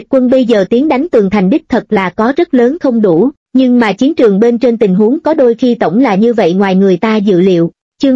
Quân bây giờ tiến đánh tường thành đích thật là có rất lớn không đủ, nhưng mà chiến trường bên trên tình huống có đôi khi tổng là như vậy ngoài người ta dự liệu. Chương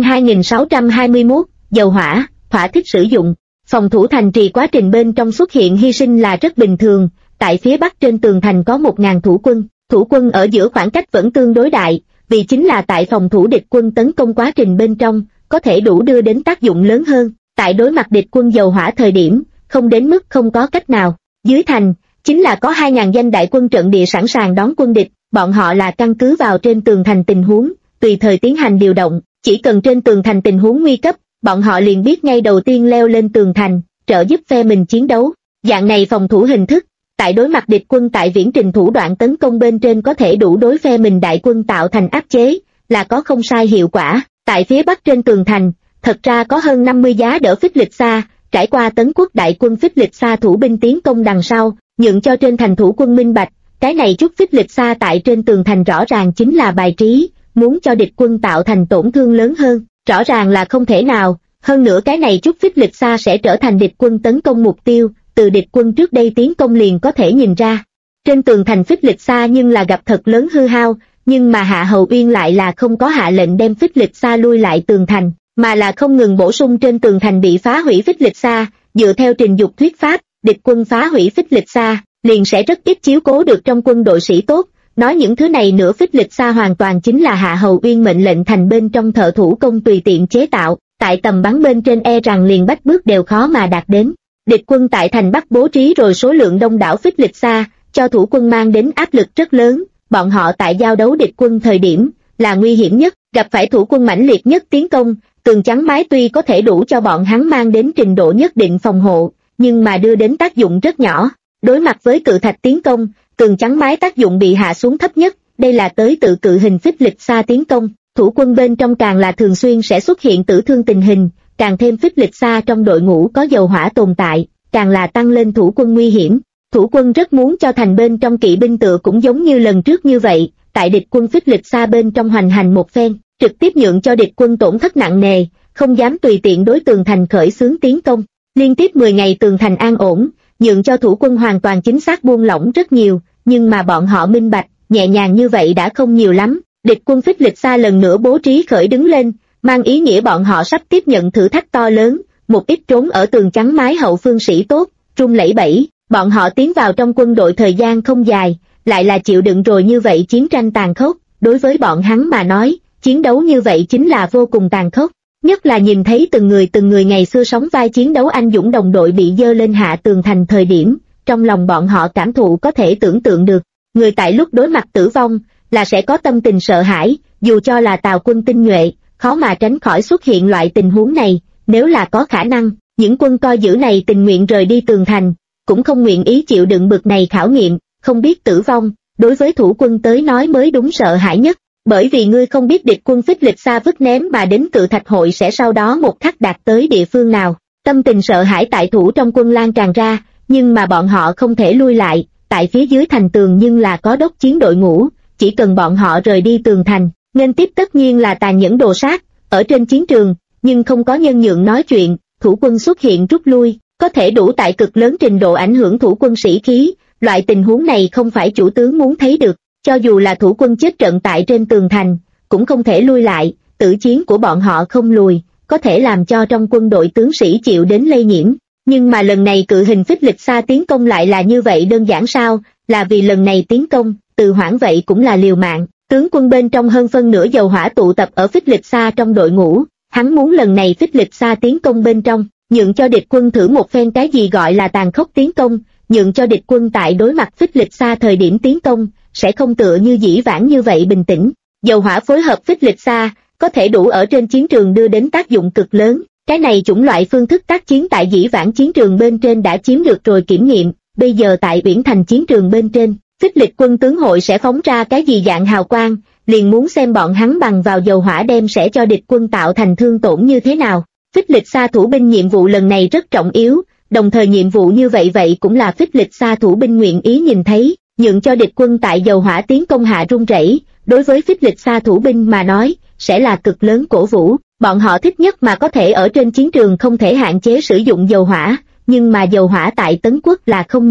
2621, dầu hỏa, hỏa thích sử dụng. Phòng thủ thành trì quá trình bên trong xuất hiện hy sinh là rất bình thường. Tại phía bắc trên tường thành có 1000 thủ quân ở giữa khoảng cách vẫn tương đối đại, vì chính là tại phòng thủ địch quân tấn công quá trình bên trong, có thể đủ đưa đến tác dụng lớn hơn. Tại đối mặt địch quân dầu hỏa thời điểm, không đến mức không có cách nào. Dưới thành, chính là có 2000 danh đại quân trận địa sẵn sàng đón quân địch, bọn họ là căn cứ vào trên tường thành tình huống, tùy thời tiến hành điều động, chỉ cần trên tường thành tình huống nguy cấp, bọn họ liền biết ngay đầu tiên leo lên tường thành, trợ giúp phe mình chiến đấu. Dạng này phòng thủ hình thức, tại đối mặt địch quân tại viễn trình thủ đoạn tấn công bên trên có thể đủ đối phe mình đại quân tạo thành áp chế, là có không sai hiệu quả. Tại phía bắc trên tường thành, thật ra có hơn 50 giá đỡ phích lịch xa, trải qua tấn quốc đại quân phích lịch xa thủ binh tiến công đằng sau, nhượng cho trên thành thủ quân minh bạch, cái này chút phích lịch xa tại trên tường thành rõ ràng chính là bài trí, muốn cho địch quân tạo thành tổn thương lớn hơn, rõ ràng là không thể nào. Hơn nữa cái này chút phích lịch xa sẽ trở thành địch quân tấn công mục tiêu, từ địch quân trước đây tiến công liền có thể nhìn ra. Trên tường thành phích lịch xa nhưng là gặp thật lớn hư hao, nhưng mà Hạ Hầu Uyên lại là không có hạ lệnh đem phích lịch xa lui lại tường thành, mà là không ngừng bổ sung trên tường thành bị phá hủy phích lịch xa. Dựa theo trình dục thuyết pháp, địch quân phá hủy phích lịch xa, liền sẽ rất ít chiếu cố được trong quân đội sĩ tốt. Nói những thứ này nữa phích lịch xa hoàn toàn chính là Hạ Hầu Uyên mệnh lệnh thành bên trong thợ thủ công tùy tiện chế tạo, tại tầm bắn bên trên e rằng liền bách bước đều khó mà đạt đến. Địch quân tại thành Bắc bố trí rồi số lượng đông đảo phích lịch xa, cho thủ quân mang đến áp lực rất lớn. Bọn họ tại giao đấu địch quân thời điểm là nguy hiểm nhất, gặp phải thủ quân mãnh liệt nhất tiến công, tường chắn mái tuy có thể đủ cho bọn hắn mang đến trình độ nhất định phòng hộ, nhưng mà đưa đến tác dụng rất nhỏ. Đối mặt với cự thạch tiến công, tường chắn mái tác dụng bị hạ xuống thấp nhất, đây là tới tự cự hình phích lịch xa tiến công. Thủ quân bên trong càng là thường xuyên sẽ xuất hiện tử thương tình hình, càng thêm phích lịch xa trong đội ngũ có dầu hỏa tồn tại, càng là tăng lên thủ quân nguy hiểm. Thủ quân rất muốn cho thành bên trong kỵ binh tựa cũng giống như lần trước như vậy, tại địch quân phích lịch xa bên trong hoành hành một phen, trực tiếp nhượng cho địch quân tổn thất nặng nề, không dám tùy tiện đối tường thành khởi xướng tiến công. Liên tiếp 10 ngày tường thành an ổn, nhượng cho thủ quân hoàn toàn chính xác buông lỏng rất nhiều, nhưng mà bọn họ minh bạch, nhẹ nhàng như vậy đã không nhiều lắm. Địch quân phích lịch xa lần nữa bố trí khởi đứng lên, mang ý nghĩa bọn họ sắp tiếp nhận thử thách to lớn. Một ít trốn ở tường chắn mái hậu phương sĩ tốt, run lẩy bẩy, bọn họ tiến vào trong quân đội thời gian không dài, lại là chịu đựng rồi như vậy chiến tranh tàn khốc. Đối với bọn hắn mà nói, chiến đấu như vậy chính là vô cùng tàn khốc, nhất là nhìn thấy từng người ngày xưa sóng vai chiến đấu anh dũng đồng đội bị dơ lên hạ tường thành thời điểm, trong lòng bọn họ cảm thụ có thể tưởng tượng được. Người tại lúc đối mặt tử vong là sẽ có tâm tình sợ hãi, dù cho là Tào quân tinh nhuệ, khó mà tránh khỏi xuất hiện loại tình huống này. Nếu là có khả năng, những quân coi giữ này tình nguyện rời đi tường thành, cũng không nguyện ý chịu đựng bực này khảo nghiệm. Không biết tử vong, đối với thủ quân tới nói mới đúng sợ hãi nhất, bởi vì ngươi không biết địch quân phích lịch xa vứt ném mà đến cự thạch hội sẽ sau đó một khắc đạt tới địa phương nào. Tâm tình sợ hãi tại thủ trong quân lan tràn ra, nhưng mà bọn họ không thể lui lại. Tại phía dưới thành tường nhưng là có đốc chiến đội ngũ, chỉ cần bọn họ rời đi tường thành, nên tiếp tất nhiên là tàn nhẫn đồ sát. Ở trên chiến trường, nhưng không có nhân nhượng nói chuyện, thủ quân xuất hiện rút lui, có thể đủ tại cực lớn trình độ ảnh hưởng thủ quân sĩ khí. Loại tình huống này không phải chủ tướng muốn thấy được, cho dù là thủ quân chết trận tại trên tường thành, cũng không thể lui lại. Tử chiến của bọn họ không lùi, có thể làm cho trong quân đội tướng sĩ chịu đến lây nhiễm. Nhưng mà lần này cự hình phích lịch xa tiến công lại là như vậy đơn giản sao? Là vì lần này tiến công, Từ Hoãn vậy cũng là liều mạng. Tướng quân bên trong hơn phân nửa dầu hỏa tụ tập ở phích lịch xa trong đội ngũ, hắn muốn lần này phích lịch xa tiến công bên trong, nhượng cho địch quân thử một phen cái gì gọi là tàn khốc tiến công, nhượng cho địch quân tại đối mặt phích lịch xa thời điểm tiến công, sẽ không tựa như dĩ vãng như vậy bình tĩnh. Dầu hỏa phối hợp phích lịch xa, có thể đủ ở trên chiến trường đưa đến tác dụng cực lớn. Cái này chủng loại phương thức tác chiến tại dĩ vãng chiến trường bên trên đã chiếm được rồi kiểm nghiệm, bây giờ tại Uyển Thành chiến trường bên trên, phích lịch quân tướng hội sẽ phóng ra cái gì dạng hào quang, liền muốn xem bọn hắn bằng vào dầu hỏa đem sẽ cho địch quân tạo thành thương tổn như thế nào. Phích lịch xa thủ binh nhiệm vụ lần này rất trọng yếu, đồng thời nhiệm vụ như vậy cũng là phích lịch xa thủ binh nguyện ý nhìn thấy, nhượng cho địch quân tại dầu hỏa tiến công hạ run rẩy, đối với phích lịch xa thủ binh mà nói, sẽ là cực lớn cổ vũ. Bọn họ thích nhất mà có thể ở trên chiến trường không thể hạn chế sử dụng dầu hỏa, nhưng mà dầu hỏa tại Tấn Quốc là không nhiều,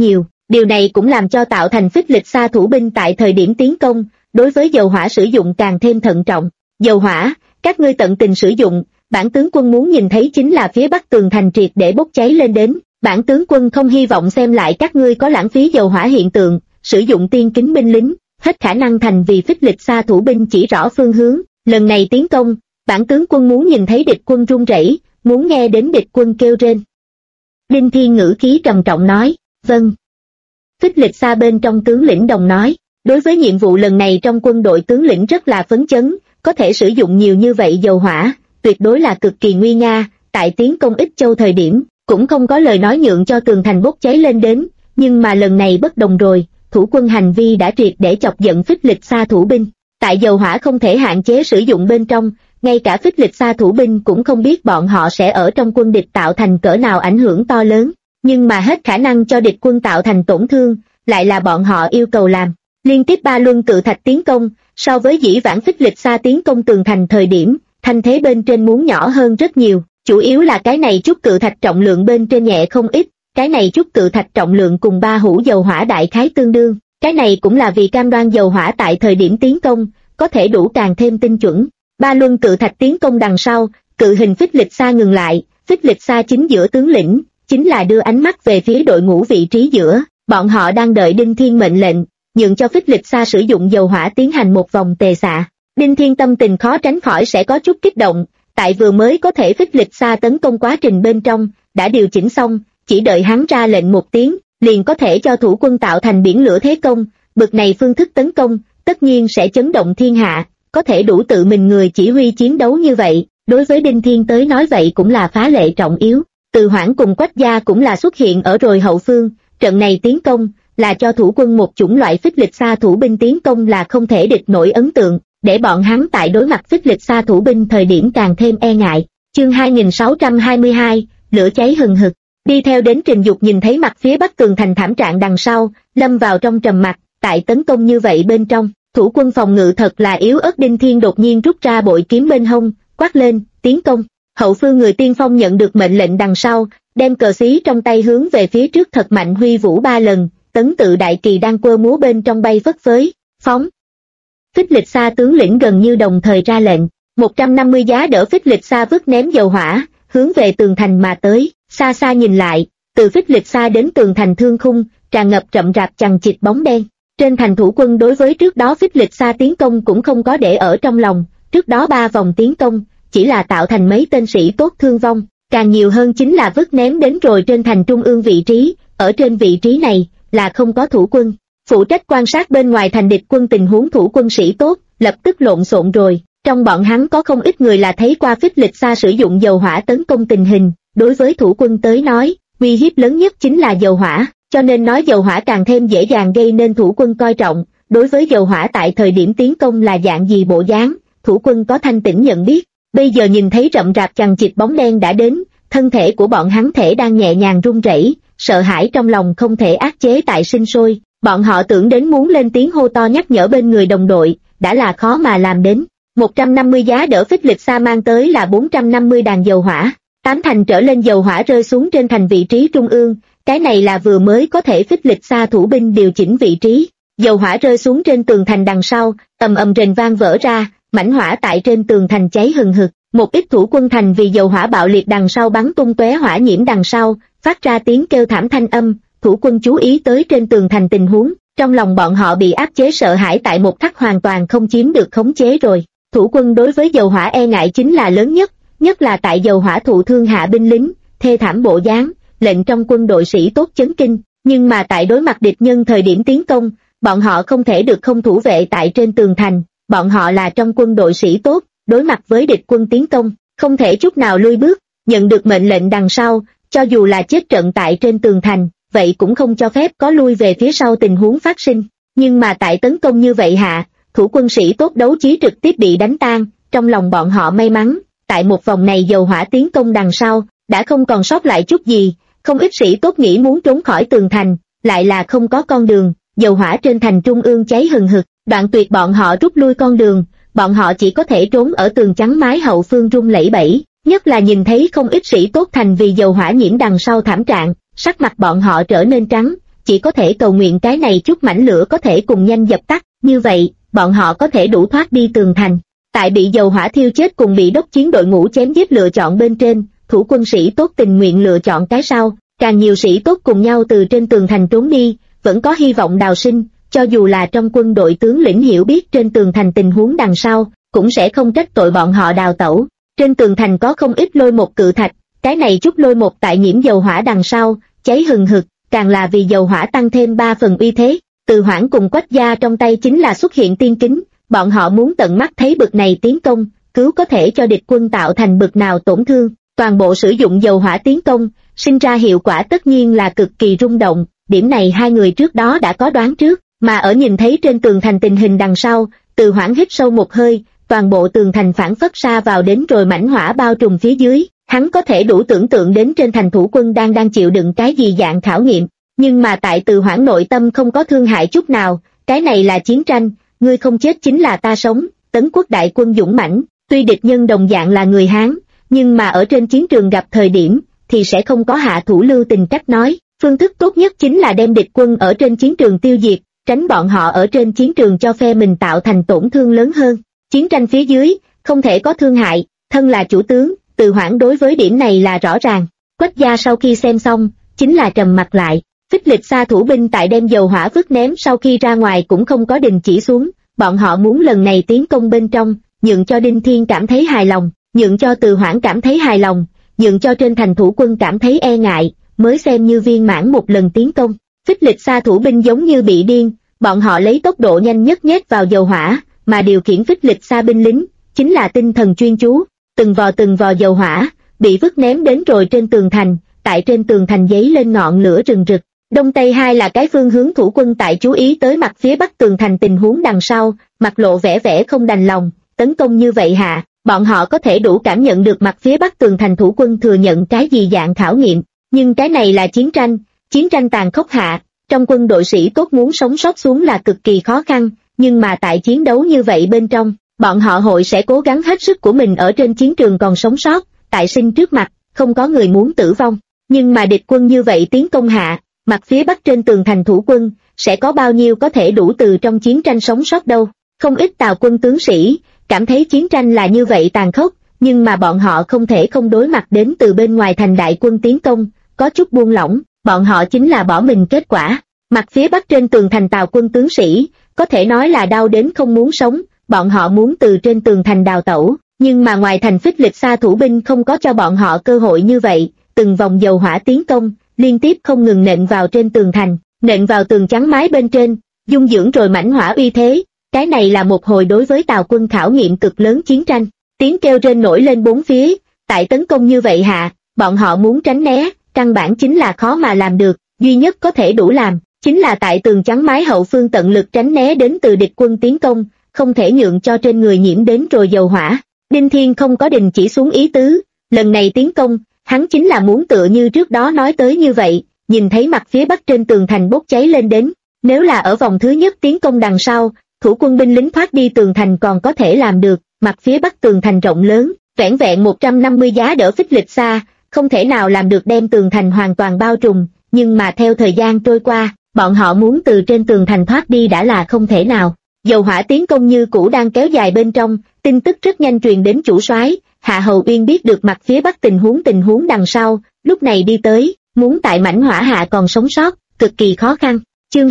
Điều này cũng làm cho tạo thành phích lịch xa thủ binh tại thời điểm tiến công, đối với dầu hỏa sử dụng càng thêm thận trọng. Dầu hỏa, các ngươi tận tình sử dụng, bản tướng quân muốn nhìn thấy chính là phía bắc tường thành triệt để bốc cháy lên đến. Bản tướng quân không hy vọng xem lại các ngươi có lãng phí dầu hỏa hiện tượng, sử dụng tiên kính binh lính, hết khả năng thành vì phích lịch xa thủ binh chỉ rõ phương hướng. Lần này tiến công, bản tướng quân muốn nhìn thấy địch quân run rẩy, muốn nghe đến địch quân kêu rên. Đinh Thiên ngữ khí trầm trọng nói, vâng. Phích lịch xa bên trong tướng lĩnh đồng nói, đối với nhiệm vụ lần này trong quân đội tướng lĩnh rất là phấn chấn, có thể sử dụng nhiều như vậy dầu hỏa, tuyệt đối là cực kỳ nguy nga, tại tiến công Ích Châu thời điểm, cũng không có lời nói nhượng cho tường thành bốc cháy lên đến, nhưng mà lần này bất đồng rồi, thủ quân hành vi đã triệt để chọc giận phích lịch xa thủ binh. Tại dầu hỏa không thể hạn chế sử dụng bên trong, ngay cả phích lịch xa thủ binh cũng không biết bọn họ sẽ ở trong quân địch tạo thành cỡ nào ảnh hưởng to lớn, nhưng mà hết khả năng cho địch quân tạo thành tổn thương, lại là bọn họ yêu cầu làm. Liên tiếp 3 luân cự thạch tiến công, so với dĩ vãng phích lịch xa tiến công tường thành thời điểm, thanh thế bên trên muốn nhỏ hơn rất nhiều, chủ yếu là cái này chút cự thạch trọng lượng bên trên nhẹ không ít, cái này chút cự thạch trọng lượng cùng 3 hũ dầu hỏa đại khái tương đương, cái này cũng là vì cam đoan dầu hỏa tại thời điểm tiến công, có thể đủ càng thêm tinh chuẩn. 3 luân cự thạch tiến công đằng sau, cự hình phích lịch xa ngừng lại, phích lịch xa chính giữa tướng lĩnh, chính là đưa ánh mắt về phía đội ngũ vị trí giữa, bọn họ đang đợi Đinh Thiên mệnh lệnh, nhượng cho phích lịch xa sử dụng dầu hỏa tiến hành một vòng tề xạ. Đinh Thiên tâm tình khó tránh khỏi sẽ có chút kích động, tại vừa mới có thể phích lịch xa tấn công quá trình bên trong, đã điều chỉnh xong, chỉ đợi hắn ra lệnh một tiếng, liền có thể cho thủ quân tạo thành biển lửa thế công, bực này phương thức tấn công, tất nhiên sẽ chấn động thiên hạ, có thể đủ tự mình người chỉ huy chiến đấu như vậy, đối với Đinh Thiên tới nói vậy cũng là phá lệ trọng yếu. Từ Hoãn cùng Quách Gia cũng là xuất hiện ở rồi hậu phương, trận này tiến công, là cho thủ quân một chủng loại phích lịch xa thủ binh tiến công là không thể địch nổi ấn tượng, để bọn hắn tại đối mặt phích lịch xa thủ binh thời điểm càng thêm e ngại. Chương 2622, lửa cháy hừng hực, đi theo đến Trình Dục nhìn thấy mặt phía bắc tường thành thảm trạng đằng sau, lâm vào trong trầm mặc, tại tấn công như vậy bên trong, thủ quân phòng ngự thật là yếu ớt. Đinh Thiên đột nhiên rút ra bội kiếm bên hông, quát lên, tiến công. Hậu phương người tiên phong nhận được mệnh lệnh đằng sau, đem cờ xí trong tay hướng về phía trước thật mạnh huy vũ 3 lần, tấn tự đại kỳ đang quơ múa bên trong bay phất phới, phóng. Phích lịch xa tướng lĩnh gần như đồng thời ra lệnh, 150 giá đỡ phích lịch xa vứt ném dầu hỏa, hướng về tường thành mà tới, xa xa nhìn lại, từ phích lịch xa đến tường thành thương khung, tràn ngập rậm rạp chằng chịt bóng đen. Trên thành thủ quân đối với trước đó phích lịch xa tiến công cũng không có để ở trong lòng, trước đó 3 vòng tiến công, chỉ là tạo thành mấy tên sĩ tốt thương vong, càng nhiều hơn chính là vứt ném đến rồi trên thành trung ương vị trí, ở trên vị trí này, là không có thủ quân. Phụ trách quan sát bên ngoài thành địch quân tình huống thủ quân sĩ tốt, lập tức lộn xộn rồi, trong bọn hắn có không ít người là thấy qua phích lịch xa sử dụng dầu hỏa tấn công tình hình, đối với thủ quân tới nói, uy hiếp lớn nhất chính là dầu hỏa, cho nên nói dầu hỏa càng thêm dễ dàng gây nên thủ quân coi trọng, đối với dầu hỏa tại thời điểm tiến công là dạng gì bộ dáng, thủ quân có thanh tỉnh nhận biết, bây giờ nhìn thấy rậm rạp chằng chịt bóng đen đã đến, thân thể của bọn hắn thể đang nhẹ nhàng run rẩy, sợ hãi trong lòng không thể áp chế tại sinh sôi, bọn họ tưởng đến muốn lên tiếng hô to nhắc nhở bên người đồng đội, đã là khó mà làm đến. 150 giá đỡ phích lịch xa mang tới là 450 đàn dầu hỏa, 8 thành trở lên dầu hỏa rơi xuống trên thành vị trí trung ương, cái này là vừa mới có thể phích lịch xa thủ binh điều chỉnh vị trí. Dầu hỏa rơi xuống trên tường thành đằng sau, ầm ầm rền vang vỡ ra, mảnh hỏa tại trên tường thành cháy hừng hực, một ít thủ quân thành vì dầu hỏa bạo liệt đằng sau bắn tung tóe hỏa nhiễm đằng sau, phát ra tiếng kêu thảm thanh âm, thủ quân chú ý tới trên tường thành tình huống, trong lòng bọn họ bị áp chế sợ hãi tại một khắc hoàn toàn không chiếm được khống chế rồi. Thủ quân đối với dầu hỏa e ngại chính là lớn nhất, nhất là tại dầu hỏa thụ thương hạ binh lính, thê thảm bộ dáng, lệnh trong quân đội sĩ tốt chấn kinh, nhưng mà tại đối mặt địch nhân thời điểm tiến công, bọn họ không thể được không thủ vệ tại trên tường thành, bọn họ là trong quân đội sĩ tốt, đối mặt với địch quân tiến công, không thể chút nào lui bước, nhận được mệnh lệnh đằng sau, cho dù là chết trận tại trên tường thành, vậy cũng không cho phép có lui về phía sau tình huống phát sinh, nhưng mà tại tấn công như vậy hạ, thủ quân sĩ tốt đấu chí trực tiếp bị đánh tan, trong lòng bọn họ may mắn, tại một vòng này dầu hỏa tiến công đằng sau, đã không còn sót lại chút gì, không ít sĩ tốt nghĩ muốn trốn khỏi tường thành, lại là không có con đường, dầu hỏa trên thành trung ương cháy hừng hực, đoạn tuyệt bọn họ rút lui con đường, bọn họ chỉ có thể trốn ở tường chắn mái hậu phương rung lẩy bẩy, nhất là nhìn thấy không ít sĩ tốt thành vì dầu hỏa nhiễm đằng sau thảm trạng, sắc mặt bọn họ trở nên trắng, chỉ có thể cầu nguyện cái này chút mảnh lửa có thể cùng nhanh dập tắt, như vậy, bọn họ có thể đủ thoát đi tường thành. Tại bị dầu hỏa thiêu chết cùng bị đốc chiến đội ngũ chém giết lựa chọn bên trên, thủ quân sĩ tốt tình nguyện lựa chọn cái sau, càng nhiều sĩ tốt cùng nhau từ trên tường thành trốn đi, vẫn có hy vọng đào sinh, cho dù là trong quân đội tướng lĩnh hiểu biết trên tường thành tình huống đằng sau, cũng sẽ không trách tội bọn họ đào tẩu. Trên tường thành có không ít lôi một cự thạch, cái này chút lôi một tại nhiễm dầu hỏa đằng sau, cháy hừng hực, càng là vì dầu hỏa tăng thêm 3 phần uy thế. Từ Hoảng cùng Quách gia trong tay chính là xuất hiện tiên kính, bọn họ muốn tận mắt thấy bực này tiến công, cứu có thể cho địch quân tạo thành bực nào tổn thương. Toàn bộ sử dụng dầu hỏa tiến công, sinh ra hiệu quả tất nhiên là cực kỳ rung động, điểm này hai người trước đó đã có đoán trước, mà ở nhìn thấy trên tường thành tình hình đằng sau, Từ Hoảng hít sâu một hơi, toàn bộ tường thành phản phất sa vào đến rồi mảnh hỏa bao trùm phía dưới, hắn có thể đủ tưởng tượng đến trên thành thủ quân đang chịu đựng cái gì dạng khảo nghiệm, nhưng mà tại Từ Hoảng nội tâm không có thương hại chút nào, cái này là chiến tranh, ngươi không chết chính là ta sống. Tấn quốc đại quân dũng mãnh, tuy địch nhân đồng dạng là người Hán, nhưng mà ở trên chiến trường gặp thời điểm, thì sẽ không có hạ thủ lưu tình cách nói, phương thức tốt nhất chính là đem địch quân ở trên chiến trường tiêu diệt, tránh bọn họ ở trên chiến trường cho phe mình tạo thành tổn thương lớn hơn. Chiến tranh phía dưới, không thể có thương hại, thân là chủ tướng, Từ Hoảng đối với điểm này là rõ ràng. Quách gia sau khi xem xong, chính là trầm mặt lại. Phích Lịch Sa thủ binh tại đem dầu hỏa vứt ném sau khi ra ngoài cũng không có đình chỉ xuống, bọn họ muốn lần này tiến công bên trong, nhượng cho Đinh Thiên cảm thấy hài lòng, nhượng cho Từ Hoảng cảm thấy hài lòng, nhượng cho trên thành thủ quân cảm thấy e ngại, mới xem như viên mãn một lần tiến công. Phích Lịch Sa thủ binh giống như bị điên, bọn họ lấy tốc độ nhanh nhất nhét vào dầu hỏa, mà điều khiển Phích Lịch Sa binh lính, chính là tinh thần chuyên chú, từng vò dầu hỏa, bị vứt ném đến rồi trên tường thành, tại trên tường thành giấy lên ngọn lửa rừng rực. Đông Tây hai là cái phương hướng thủ quân tại chú ý tới mặt phía bắc tường thành tình huống đằng sau, mặt lộ vẻ không đành lòng, tấn công như vậy hạ, bọn họ có thể đủ cảm nhận được mặt phía bắc tường thành thủ quân thừa nhận cái gì dạng khảo nghiệm, nhưng cái này là chiến tranh tàn khốc hạ, trong quân đội sĩ tốt muốn sống sót xuống là cực kỳ khó khăn, nhưng mà tại chiến đấu như vậy bên trong, bọn họ hội sẽ cố gắng hết sức của mình ở trên chiến trường còn sống sót, tại sinh trước mặt, không có người muốn tử vong, nhưng mà địch quân như vậy tiến công hạ, mặt phía bắc trên tường thành thủ quân, sẽ có bao nhiêu có thể đủ từ trong chiến tranh sống sót đâu. Không ít Tào quân tướng sĩ, cảm thấy chiến tranh là như vậy tàn khốc, nhưng mà bọn họ không thể không đối mặt đến từ bên ngoài thành đại quân tiến công, có chút buông lỏng, bọn họ chính là bỏ mình kết quả. Mặt phía bắc trên tường thành Tào quân tướng sĩ, có thể nói là đau đến không muốn sống, bọn họ muốn từ trên tường thành đào tẩu, nhưng mà ngoài thành Phích Lịch Sa thủ binh không có cho bọn họ cơ hội như vậy, từng vòng dầu hỏa tiến công, liên tiếp không ngừng nện vào trên tường thành, nện vào tường chắn mái bên trên, dung dưỡng rồi mảnh hỏa uy thế, cái này là một hồi đối với Tào quân khảo nghiệm cực lớn chiến tranh. Tiếng kêu rên nổi lên bốn phía, tại tấn công như vậy hạ, bọn họ muốn tránh né, căn bản chính là khó mà làm được, duy nhất có thể đủ làm, chính là tại tường chắn mái hậu phương tận lực tránh né đến từ địch quân tiến công, không thể nhượng cho trên người nhiễm đến rồi dầu hỏa. Đinh Thiên không có đình chỉ xuống ý tứ, lần này tiến công, hắn chính là muốn tựa như trước đó nói tới như vậy, nhìn thấy mặt phía bắc trên tường thành bốc cháy lên đến, nếu là ở vòng thứ nhất tiến công đằng sau, thủ quân binh lính thoát đi tường thành còn có thể làm được, mặt phía bắc tường thành rộng lớn, vẻn vẹn 150 giá đỡ Phích Lịch Sa, không thể nào làm được đem tường thành hoàn toàn bao trùm, nhưng mà theo thời gian trôi qua, bọn họ muốn từ trên tường thành thoát đi đã là không thể nào. Dầu hỏa tiến công như cũ đang kéo dài bên trong, tin tức rất nhanh truyền đến chủ soái. Hạ Hầu Uyên biết được mặt phía bắc tình huống đằng sau, lúc này đi tới, muốn tại mảnh hỏa hạ còn sống sót, cực kỳ khó khăn. Chương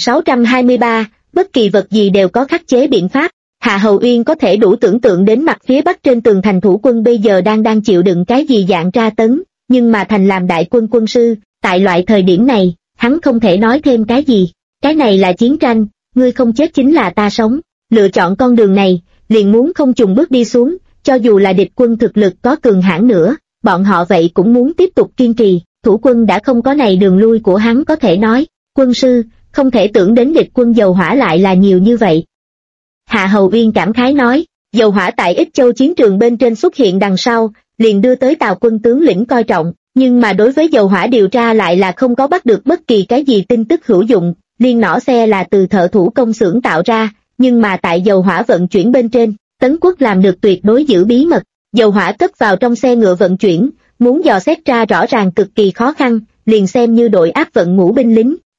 2623, bất kỳ vật gì đều có khắc chế biện pháp. Hạ Hầu Uyên có thể đủ tưởng tượng đến mặt phía bắc trên tường thành thủ quân bây giờ đang chịu đựng cái gì dạng tra tấn, nhưng mà thành làm đại quân quân sư, tại loại thời điểm này, hắn không thể nói thêm cái gì. Cái này là chiến tranh, ngươi không chết chính là ta sống. Lựa chọn con đường này, liền muốn không chùng bước đi xuống. Cho dù là địch quân thực lực có cường hãn nữa, bọn họ vậy cũng muốn tiếp tục kiên trì, thủ quân đã không có này đường lui của hắn có thể nói, quân sư, không thể tưởng đến địch quân dầu hỏa lại là nhiều như vậy. Hạ Hầu Uyên cảm khái nói, dầu hỏa tại Ích Châu chiến trường bên trên xuất hiện đằng sau, liền đưa tới Tào quân tướng lĩnh coi trọng, nhưng mà đối với dầu hỏa điều tra lại là không có bắt được bất kỳ cái gì tin tức hữu dụng, liên nỏ xe là từ thợ thủ công xưởng tạo ra, nhưng mà tại dầu hỏa vận chuyển bên trên, Tấn quốc làm được tuyệt đối giữ bí mật, dầu hỏa cất vào trong xe ngựa vận chuyển, muốn dò xét ra rõ ràng cực kỳ khó khăn, liền xem như đội áp vận ngũ binh lính,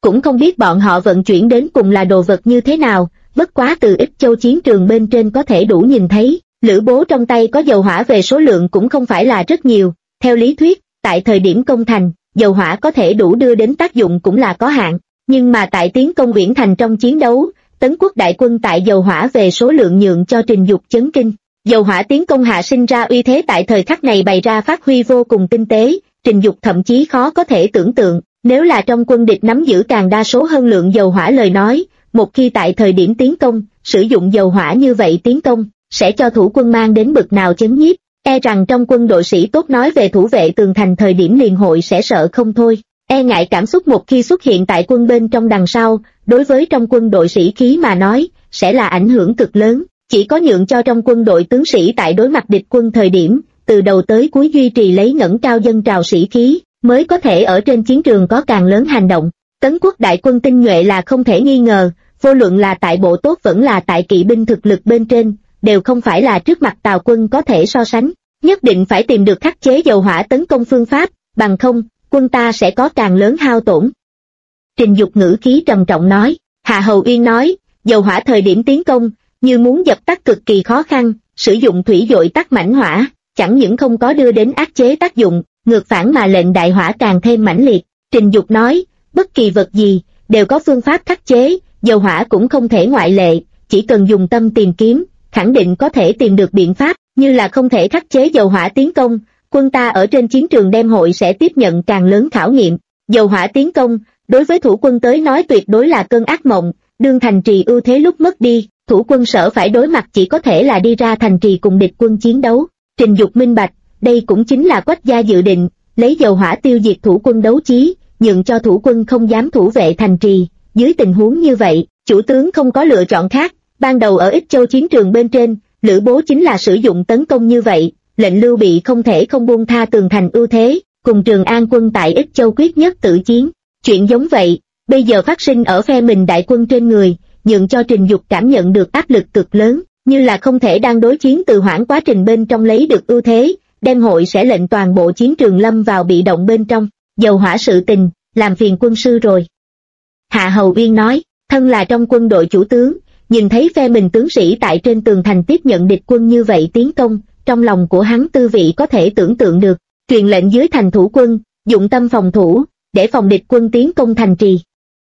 cũng không biết bọn họ vận chuyển đến cùng là đồ vật như thế nào, bất quá từ Ích Châu chiến trường bên trên có thể đủ nhìn thấy, Lữ Bố trong tay có dầu hỏa về số lượng cũng không phải là rất nhiều, theo lý thuyết, tại thời điểm công thành, dầu hỏa có thể đủ đưa đến tác dụng cũng là có hạn, nhưng mà tại tiến công Uyển Thành trong chiến đấu, Tấn quốc đại quân tại dầu hỏa về số lượng nhượng cho Trình Dục chấn kinh. Dầu hỏa tiến công hạ sinh ra uy thế tại thời khắc này bày ra phát huy vô cùng tinh tế, Trình Dục thậm chí khó có thể tưởng tượng, nếu là trong quân địch nắm giữ càng đa số hơn lượng dầu hỏa lời nói, một khi tại thời điểm tiến công, sử dụng dầu hỏa như vậy tiến công, sẽ cho thủ quân mang đến bực nào chấn nhiếp, e rằng trong quân đội sĩ tốt nói về thủ vệ tường thành thời điểm liền hội sẽ sợ không thôi. E ngại cảm xúc một khi xuất hiện tại quân bên trong đằng sau, đối với trong quân đội sĩ khí mà nói, sẽ là ảnh hưởng cực lớn, chỉ có nhượng cho trong quân đội tướng sĩ tại đối mặt địch quân thời điểm, từ đầu tới cuối duy trì lấy ngẩng cao dân trào sĩ khí, mới có thể ở trên chiến trường có càng lớn hành động. Tấn quốc đại quân tinh nhuệ là không thể nghi ngờ, vô luận là tại bộ tốt vẫn là tại kỵ binh thực lực bên trên, đều không phải là trước mặt Tào quân có thể so sánh, nhất định phải tìm được khắc chế dầu hỏa tấn công phương pháp, bằng không, quân ta sẽ có càng lớn hao tổn. Trình Dục ngữ khí trầm trọng nói, Hạ Hầu Uyên nói, dầu hỏa thời điểm tiến công, như muốn dập tắt cực kỳ khó khăn, sử dụng thủy dội tắt mãnh hỏa, chẳng những không có đưa đến áp chế tác dụng, ngược phản mà lệnh đại hỏa càng thêm mãnh liệt. Trình Dục nói, bất kỳ vật gì, đều có phương pháp khắc chế, dầu hỏa cũng không thể ngoại lệ, chỉ cần dùng tâm tìm kiếm, khẳng định có thể tìm được biện pháp, như là không thể khắc chế dầu hỏa tiến công, quân ta ở trên chiến trường đem hội sẽ tiếp nhận càng lớn khảo nghiệm. Dầu hỏa tiến công, đối với thủ quân tới nói tuyệt đối là cơn ác mộng, đương thành trì ưu thế lúc mất đi, thủ quân sở phải đối mặt chỉ có thể là đi ra thành trì cùng địch quân chiến đấu. Trình Dục minh bạch, đây cũng chính là Quách gia dự định, lấy dầu hỏa tiêu diệt thủ quân đấu chí, nhượng cho thủ quân không dám thủ vệ thành trì. Dưới tình huống như vậy, chủ tướng không có lựa chọn khác, ban đầu ở Ích Châu chiến trường bên trên, Lữ Bố chính là sử dụng tấn công như vậy, lệnh Lưu Bị không thể không buông tha tường thành ưu thế, cùng Trường An quân tại Ích Châu quyết nhất tử chiến. Chuyện giống vậy, bây giờ phát sinh ở phe mình đại quân trên người, nhượng cho Trình Dục cảm nhận được áp lực cực lớn, như là không thể đang đối chiến từ hoãn quá trình bên trong lấy được ưu thế, đem hội sẽ lệnh toàn bộ chiến trường lâm vào bị động bên trong. Dầu hỏa sự tình, làm phiền quân sư rồi. Hạ Hầu Uyên nói, thân là trong quân đội chủ tướng, nhìn thấy phe mình tướng sĩ tại trên tường thành tiếp nhận địch quân như vậy tiến công, trong lòng của hắn tư vị có thể tưởng tượng được, truyền lệnh dưới thành thủ quân, dụng tâm phòng thủ, để phòng địch quân tiến công thành trì.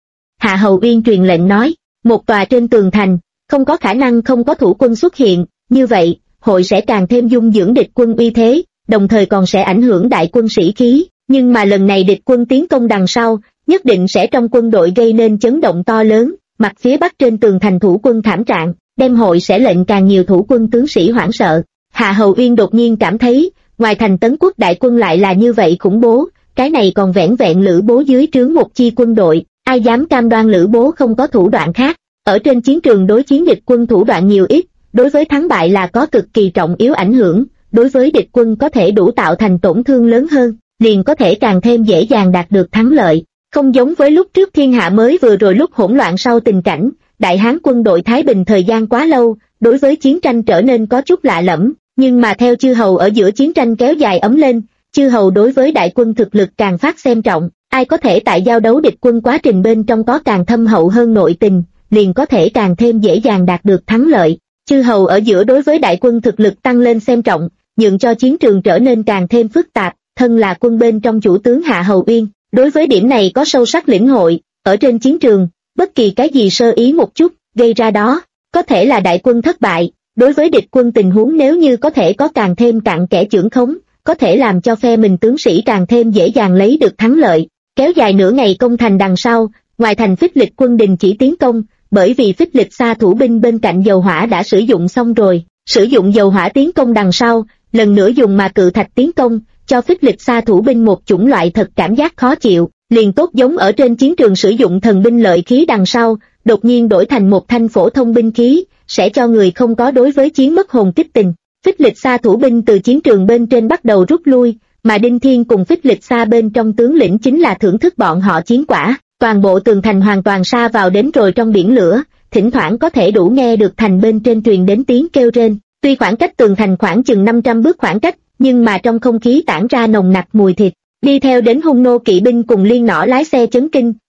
Hạ Hầu Uyên truyền lệnh nói, một tòa trên tường thành, không có khả năng không có thủ quân xuất hiện, như vậy, hội sẽ càng thêm dung dưỡng địch quân uy thế, đồng thời còn sẽ ảnh hưởng đại quân sĩ khí, nhưng mà lần này địch quân tiến công đằng sau, nhất định sẽ trong quân đội gây nên chấn động to lớn, mặt phía bắc trên tường thành thủ quân thảm trạng, đem hội sẽ lệnh càng nhiều thủ quân tướng sĩ hoảng sợ. Hạ Hầu Uyên đột nhiên cảm thấy, ngoài thành Tấn quốc đại quân lại là như vậy khủng bố, cái này còn vẻn vẹn Lữ Bố dưới trướng một chi quân đội, ai dám cam đoan Lữ Bố không có thủ đoạn khác. Ở trên chiến trường đối chiến địch quân thủ đoạn nhiều ít, đối với thắng bại là có cực kỳ trọng yếu ảnh hưởng, đối với địch quân có thể đủ tạo thành tổn thương lớn hơn, liền có thể càng thêm dễ dàng đạt được thắng lợi. Không giống với lúc trước thiên hạ mới vừa rồi lúc hỗn loạn sau tình cảnh, Đại Hán quân đội Thái Bình thời gian quá lâu, đối với chiến tranh trở nên có chút lạ lẫm, nhưng mà theo chư hầu ở giữa chiến tranh kéo dài ấm lên, chư hầu đối với đại quân thực lực càng phát xem trọng, ai có thể tại giao đấu địch quân quá trình bên trong có càng thâm hậu hơn nội tình, liền có thể càng thêm dễ dàng đạt được thắng lợi. Chư hầu ở giữa đối với đại quân thực lực tăng lên xem trọng, nhượng cho chiến trường trở nên càng thêm phức tạp, thân là quân bên trong chủ tướng Hạ Hầu Uyên, đối với điểm này có sâu sắc lĩnh hội, ở trên chiến trường, bất kỳ cái gì sơ ý một chút, gây ra đó, có thể là đại quân thất bại, đối với địch quân tình huống nếu như có thể có càng thêm cặn kẽ chưởng khống, có thể làm cho phe mình tướng sĩ càng thêm dễ dàng lấy được thắng lợi. Kéo dài nửa ngày công thành đằng sau, ngoài thành Phích Lịch quân đình chỉ tiến công, bởi vì Phích Lịch xa thủ binh bên cạnh dầu hỏa đã sử dụng xong rồi, sử dụng dầu hỏa tiến công đằng sau, lần nữa dùng mà cự thạch tiến công, cho Phích Lịch xa thủ binh một chủng loại thật cảm giác khó chịu, liền tốt giống ở trên chiến trường sử dụng thần binh lợi khí đằng sau, đột nhiên đổi thành một thanh phổ thông binh khí, sẽ cho người không có đối với chiến mất hồn kích tình. Phích Lịch xa thủ binh từ chiến trường bên trên bắt đầu rút lui, mà Đinh Thiên cùng Phích Lịch xa bên trong tướng lĩnh chính là thưởng thức bọn họ chiến quả. Toàn bộ tường thành hoàn toàn sa vào đến rồi trong biển lửa, thỉnh thoảng có thể đủ nghe được thành bên trên truyền đến tiếng kêu rên. Tuy khoảng cách tường thành khoảng chừng 500 bước khoảng cách, nhưng mà trong không khí tản ra nồng nặc mùi thịt. Đi theo đến hung nô kỵ binh cùng liên nỏ lái xe chấn kinh,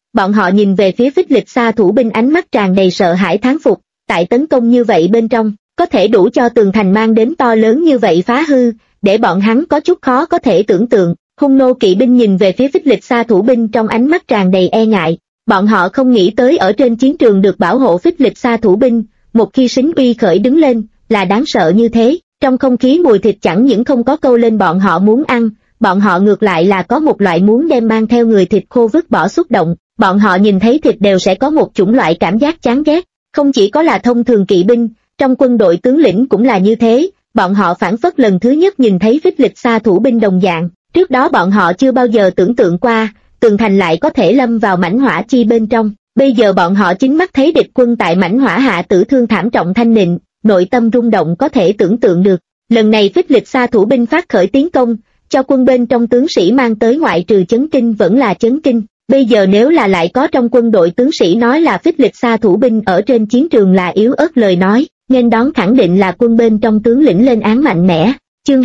bọn họ nhìn về phía Phích Lịch Sa thủ binh ánh mắt tràn đầy sợ hãi thán phục, tại tấn công như vậy bên trong, có thể đủ cho tường thành mang đến to lớn như vậy phá hư, để bọn hắn có chút khó có thể tưởng tượng. Hung nô kỵ binh nhìn về phía Phích Lịch Sa thủ binh trong ánh mắt tràn đầy e ngại, bọn họ không nghĩ tới ở trên chiến trường được bảo hộ Phích Lịch Sa thủ binh, một khi sính uy khởi đứng lên, là đáng sợ như thế. Trong không khí mùi thịt chẳng những không có câu lên bọn họ muốn ăn, bọn họ ngược lại là có một loại muốn đem mang theo người thịt khô vứt bỏ xúc động, bọn họ nhìn thấy thịt đều sẽ có một chủng loại cảm giác chán ghét, không chỉ có là thông thường kỵ binh, trong quân đội tướng lĩnh cũng là như thế, bọn họ phảng phất lần thứ nhất nhìn thấy Phích Lịch Sa thủ binh đồng dạng, trước đó bọn họ chưa bao giờ tưởng tượng qua, tường thành lại có thể lâm vào mãnh hỏa chi bên trong, bây giờ bọn họ chính mắt thấy địch quân tại mãnh hỏa hạ tử thương thảm trọng thanh nịnh, nội tâm rung động có thể tưởng tượng được. Lần này Phích Lịch Sa thủ binh phát khởi tiến công, cho quân bên trong tướng sĩ mang tới ngoại trừ chấn kinh vẫn là chấn kinh. Bây giờ nếu là lại có trong quân đội tướng sĩ nói là Phích Lịch Sa thủ binh ở trên chiến trường là yếu ớt lời nói, nên đón khẳng định là quân bên trong tướng lĩnh lên án mạnh mẽ. Chương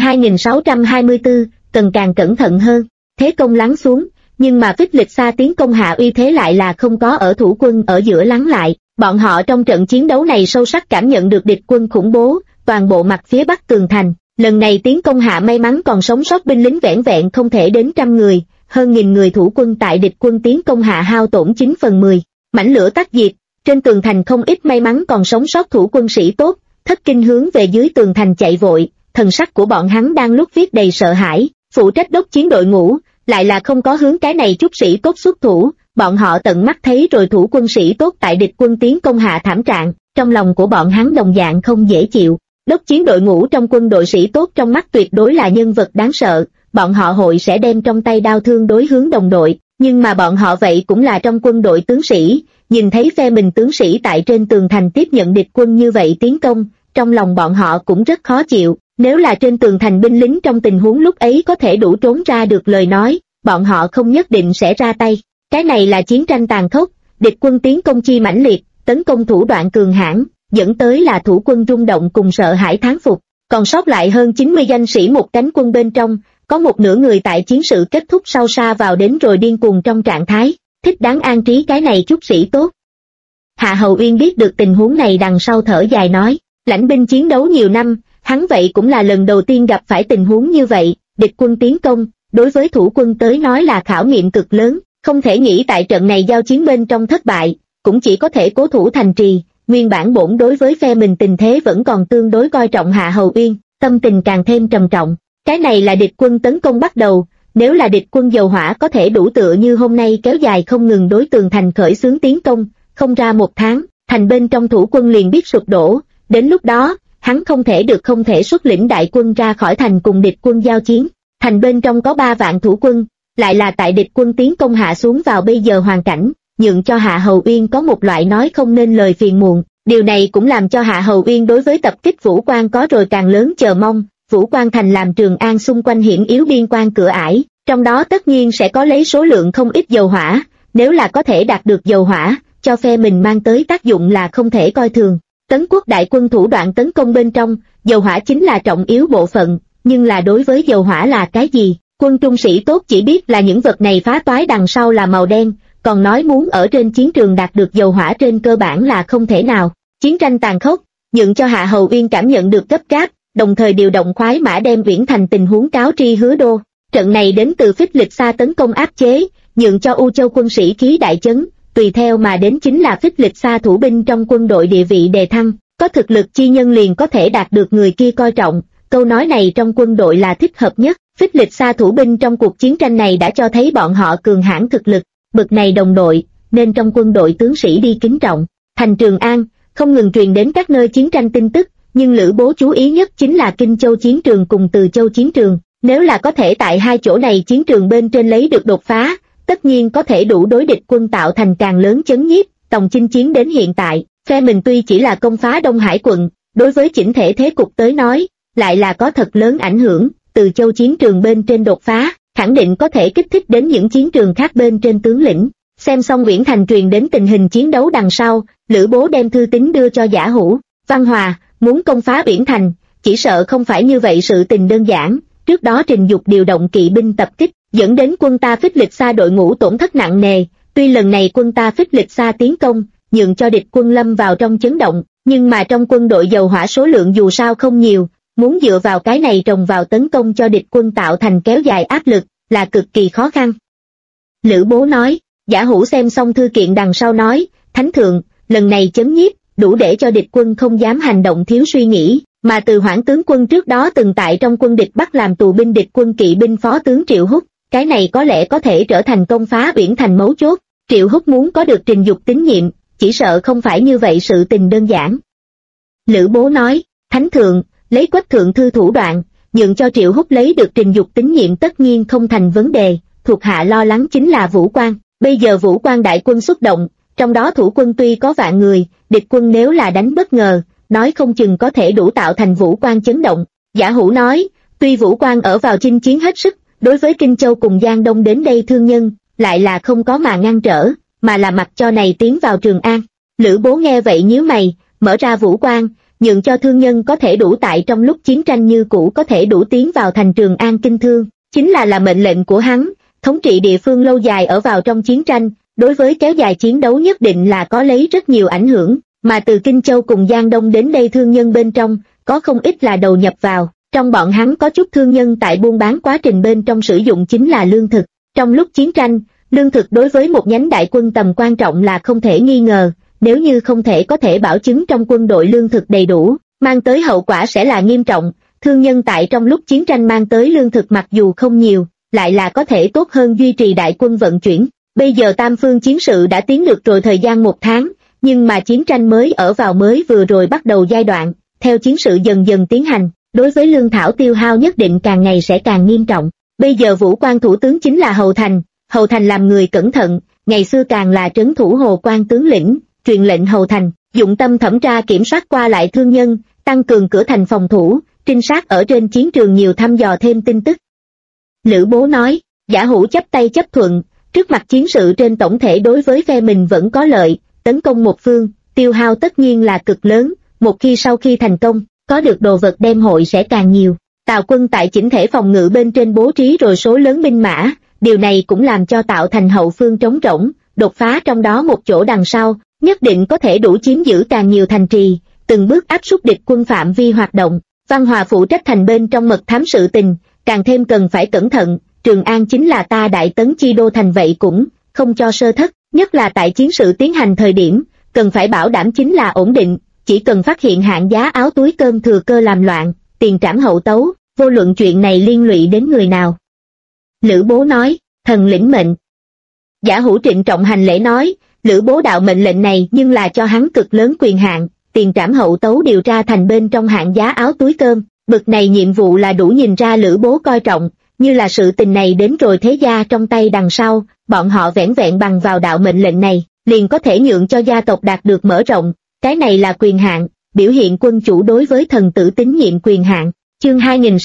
2624, cần càng cẩn thận hơn. Thế công lắng xuống, nhưng mà Phích Lịch Sa tiến công hạ uy thế lại là không có ở thủ quân ở giữa lắng lại. Bọn họ trong trận chiến đấu này sâu sắc cảm nhận được địch quân khủng bố, toàn bộ mặt phía bắc tường thành. Lần này tiến công hạ may mắn còn sống sót binh lính vẻn vẹn không thể đến 100 người, hơn 1000 người thủ quân tại địch quân tiến công hạ hao tổn 9/10. Mảnh lửa tắt diệt, trên tường thành không ít may mắn còn sống sót thủ quân sĩ tốt, thất kinh hướng về dưới tường thành chạy vội, thần sắc của bọn hắn đang lúc viết đầy sợ hãi, phụ trách đốc chiến đội ngũ, lại là không có hướng cái này chút sĩ tốt xuất thủ, bọn họ tận mắt thấy rồi thủ quân sĩ tốt tại địch quân tiến công hạ thảm trạng, trong lòng của bọn hắn đồng dạng không dễ chịu. Đốc chiến đội ngũ trong quân đội sĩ tốt trong mắt tuyệt đối là nhân vật đáng sợ, bọn họ hội sẽ đem trong tay đao thương đối hướng đồng đội, nhưng mà bọn họ vậy cũng là trong quân đội tướng sĩ, nhìn thấy phe mình tướng sĩ tại trên tường thành tiếp nhận địch quân như vậy tiến công, trong lòng bọn họ cũng rất khó chịu, nếu là trên tường thành binh lính trong tình huống lúc ấy có thể đủ trốn ra được lời nói, bọn họ không nhất định sẽ ra tay. Cái này là chiến tranh tàn khốc, địch quân tiến công chi mãnh liệt, tấn công thủ đoạn cường hãn, dẫn tới là thủ quân rung động cùng sợ hãi thán phục, còn sót lại hơn 90 danh sĩ một cánh quân bên trong, có một nửa người tại chiến sự kết thúc sau sa vào đến rồi điên cuồng trong trạng thái, thích đáng an trí cái này chút sĩ tốt. Hạ Hầu Uyên biết được tình huống này đằng sau thở dài nói, lãnh binh chiến đấu nhiều năm, hắn vậy cũng là lần đầu tiên gặp phải tình huống như vậy, địch quân tiến công, đối với thủ quân tới nói là khảo nghiệm cực lớn, không thể nghĩ tại trận này giao chiến bên trong thất bại, cũng chỉ có thể cố thủ thành trì. Nguyên bản bổn đối với phe mình tình thế vẫn còn tương đối coi trọng Hạ Hầu Uyên, tâm tình càng thêm trầm trọng. Cái này là địch quân tấn công bắt đầu, nếu là địch quân dầu hỏa có thể đủ tựa như hôm nay kéo dài không ngừng đối tường thành khởi xướng tiến công, không ra 1 tháng, thành bên trong thủ quân liền biết sụp đổ, đến lúc đó, hắn không thể xuất lĩnh đại quân ra khỏi thành cùng địch quân giao chiến. Thành bên trong có 3 vạn thủ quân, lại là tại địch quân tiến công hạ xuống vào bây giờ hoàn cảnh, nhượng cho Hạ Hầu Uyên có một loại nói không nên lời phiền muộn. Điều này cũng làm cho Hạ Hầu Uyên đối với tập kích Vũ Quan có rồi càng lớn chờ mong. Vũ Quan thành làm Trường An xung quanh hiểm yếu biên quan cửa ải, trong đó tất nhiên sẽ có lấy số lượng không ít dầu hỏa, nếu là có thể đạt được dầu hỏa, cho phe mình mang tới tác dụng là không thể coi thường. Tấn quốc đại quân thủ đoạn tấn công bên trong, dầu hỏa chính là trọng yếu bộ phận, nhưng là đối với dầu hỏa là cái gì? Quân trung sĩ tốt chỉ biết là những vật này phá toái đằng sau là màu đen, còn nói muốn ở trên chiến trường đạt được dầu hỏa trên cơ bản là không thể nào. Chiến tranh tàn khốc, nhượng cho Hạ Hầu Uyên cảm nhận được gấp gáp, đồng thời điều động khoái mã đem Uyển Thành tình huống cáo tri Hứa Đô. Trận này đến từ Phích Lịch Sa tấn công áp chế, nhượng cho U Châu quân sĩ khí đại chấn, tùy theo mà đến chính là Phích Lịch Sa thủ binh trong quân đội địa vị đề thăng, có thực lực chi nhân liền có thể đạt được người kia coi trọng, câu nói này trong quân đội là thích hợp nhất. Phích Lịch Sa thủ binh trong cuộc chiến tranh này đã cho thấy bọn họ cường hãn thực lực, bực này đồng đội, nên trong quân đội tướng sĩ đi kính trọng. Thành Trường An, không ngừng truyền đến các nơi chiến tranh tin tức, nhưng Lữ Bố chú ý nhất chính là Kinh Châu chiến trường cùng Từ Châu chiến trường, nếu là có thể tại hai chỗ này chiến trường bên trên lấy được đột phá, tất nhiên có thể đủ đối địch quân tạo thành càng lớn chấn nhiếp. Tòng chinh chiến đến hiện tại, phe mình tuy chỉ là công phá Đông Hải quận, đối với chỉnh thể thế cục tới nói, lại là có thật lớn ảnh hưởng. Từ Châu chiến trường bên trên đột phá, khẳng định có thể kích thích đến những chiến trường khác bên trên tướng lĩnh. Xem xong Uyển Thành truyền đến tình hình chiến đấu đằng sau, Lữ Bố đem thư tín đưa cho Giả Hữu, Văn Hòa, muốn công phá Uyển Thành, chỉ sợ không phải như vậy sự tình đơn giản. Trước đó Trình Dục điều động kỵ binh tập kích, dẫn đến quân ta Phích Lịch Sa đội ngũ tổn thất nặng nề, Tuy lần này quân ta phích lịch xa tiến công, nhượng cho địch quân lâm vào trong chấn động, nhưng mà trong quân đội dầu hỏa số lượng dù sao không nhiều, muốn dựa vào cái này trồng vào tấn công cho địch quân tạo thành kéo dài áp lực, là cực kỳ khó khăn. Lữ Bố nói. Giả Hủ xem xong thư kiện đằng sau nói, Thánh thượng, lần này chấn nhiếp, đủ để cho địch quân không dám hành động thiếu suy nghĩ, mà từ Hoảng tướng quân trước đó từng tại trong quân địch bắt làm tù binh địch quân kỵ binh phó tướng Triệu Húc, cái này có lẽ có thể trở thành công phá Uyển Thành mấu chốt. Triệu Húc muốn có được Trình Dục tín nhiệm, chỉ sợ không phải như vậy sự tình đơn giản. Lữ Bố nói, Thánh thượng, lấy Quách thượng thư thủ đoạn, nhượng cho Triệu Húc lấy được Trình Dục tín nhiệm tất nhiên không thành vấn đề, thuộc hạ lo lắng chính là Vũ Quan. Bây giờ Vũ Quan đại quân xuất động, trong đó thủ quân tuy có vạn người, địch quân nếu là đánh bất ngờ, nói không chừng có thể đủ tạo thành Vũ Quan chấn động. Giả Hủ nói, tuy Vũ Quan ở vào chinh chiến hết sức, đối với Kinh Châu cùng Giang Đông đến đây thương nhân, lại là không có mà ngăn trở, mà là mặc cho này tiến vào Trường An. Lữ Bố nghe vậy nhíu mày, mở ra Vũ Quan, nhượng cho thương nhân có thể đủ tại trong lúc chiến tranh như cũ có thể đủ tiến vào thành Trường An kinh thương, chính là mệnh lệnh của hắn. Thống trị địa phương lâu dài ở vào trong chiến tranh, đối với kéo dài chiến đấu nhất định là có lấy rất nhiều ảnh hưởng, mà từ Kinh Châu cùng Giang Đông đến đây thương nhân bên trong, có không ít là đầu nhập vào, trong bọn hắn có chút thương nhân tại buôn bán quá trình bên trong sử dụng chính là lương thực. Trong lúc chiến tranh, lương thực đối với một nhánh đại quân tầm quan trọng là không thể nghi ngờ, nếu như không thể có thể bảo chứng trong quân đội lương thực đầy đủ, mang tới hậu quả sẽ là nghiêm trọng. Thương nhân tại trong lúc chiến tranh mang tới lương thực mặc dù không nhiều, lại là có thể tốt hơn duy trì đại quân vận chuyển. Bây giờ tam phương chiến sự đã tiến được rồi thời gian 1 tháng, nhưng mà chiến tranh mới ở vào mới vừa rồi bắt đầu giai đoạn, theo chiến sự dần dần tiến hành, đối với lương thảo tiêu hao nhất định càng ngày sẽ càng nghiêm trọng. Bây giờ Vũ Quan thủ tướng chính là Hầu Thành làm người cẩn thận, ngày xưa càng là trấn thủ Hồ Quan tướng lĩnh, truyền lệnh Hầu Thành, dụng tâm thẩm tra kiểm soát qua lại thương nhân, tăng cường cửa thành phòng thủ, trinh sát ở trên chiến trường nhiều thăm dò thêm tin tức. Lữ Bố nói, Giả Hủ chắp tay chấp thuận, trước mặt chiến sự trên tổng thể đối với phe mình vẫn có lợi, tấn công một phương, tiêu hao tất nhiên là cực lớn, một khi sau khi thành công, có được đồ vật đem hội sẽ càng nhiều. Tào quân tại chỉnh thể phòng ngự bên trên bố trí rồi số lớn binh mã, điều này cũng làm cho tạo thành hậu phương trống rỗng, đột phá trong đó một chỗ đằng sau, nhất định có thể đủ chiếm giữ càng nhiều thành trì, từng bước áp suất địch quân phạm vi hoạt động. Văn Hòa phụ trách thành bên trong mật thám sự tình, càng thêm cần phải cẩn thận. Trường An chính là ta đại tấn chi đô thành vậy cũng không cho sơ thất, nhất là tại chiến sự tiến hành thời điểm, cần phải bảo đảm chính là ổn định, chỉ cần phát hiện hạng giá áo túi cơm thừa cơ làm loạn, tiền trảm hậu tấu, vô luận chuyện này liên lụy đến người nào. Lữ Bố nói, thần lĩnh mệnh. Giả Hủ trịnh trọng hành lễ nói, Lữ Bố đạo mệnh lệnh này nhưng là cho hắn cực lớn quyền hạn, tiền trảm hậu tấu điều tra thành bên trong hạng giá áo túi cơm, bực này nhiệm vụ là đủ nhìn ra Lữ Bố coi trọng, như là sự tình này đến rồi thế gia trong tay đằng sau, bọn họ vẻn vẹn bằng vào đạo mệnh lệnh này, liền có thể nhượng cho gia tộc đạt được mở rộng, cái này là quyền hạn, biểu hiện quân chủ đối với thần tử tín nhiệm quyền hạn. Chương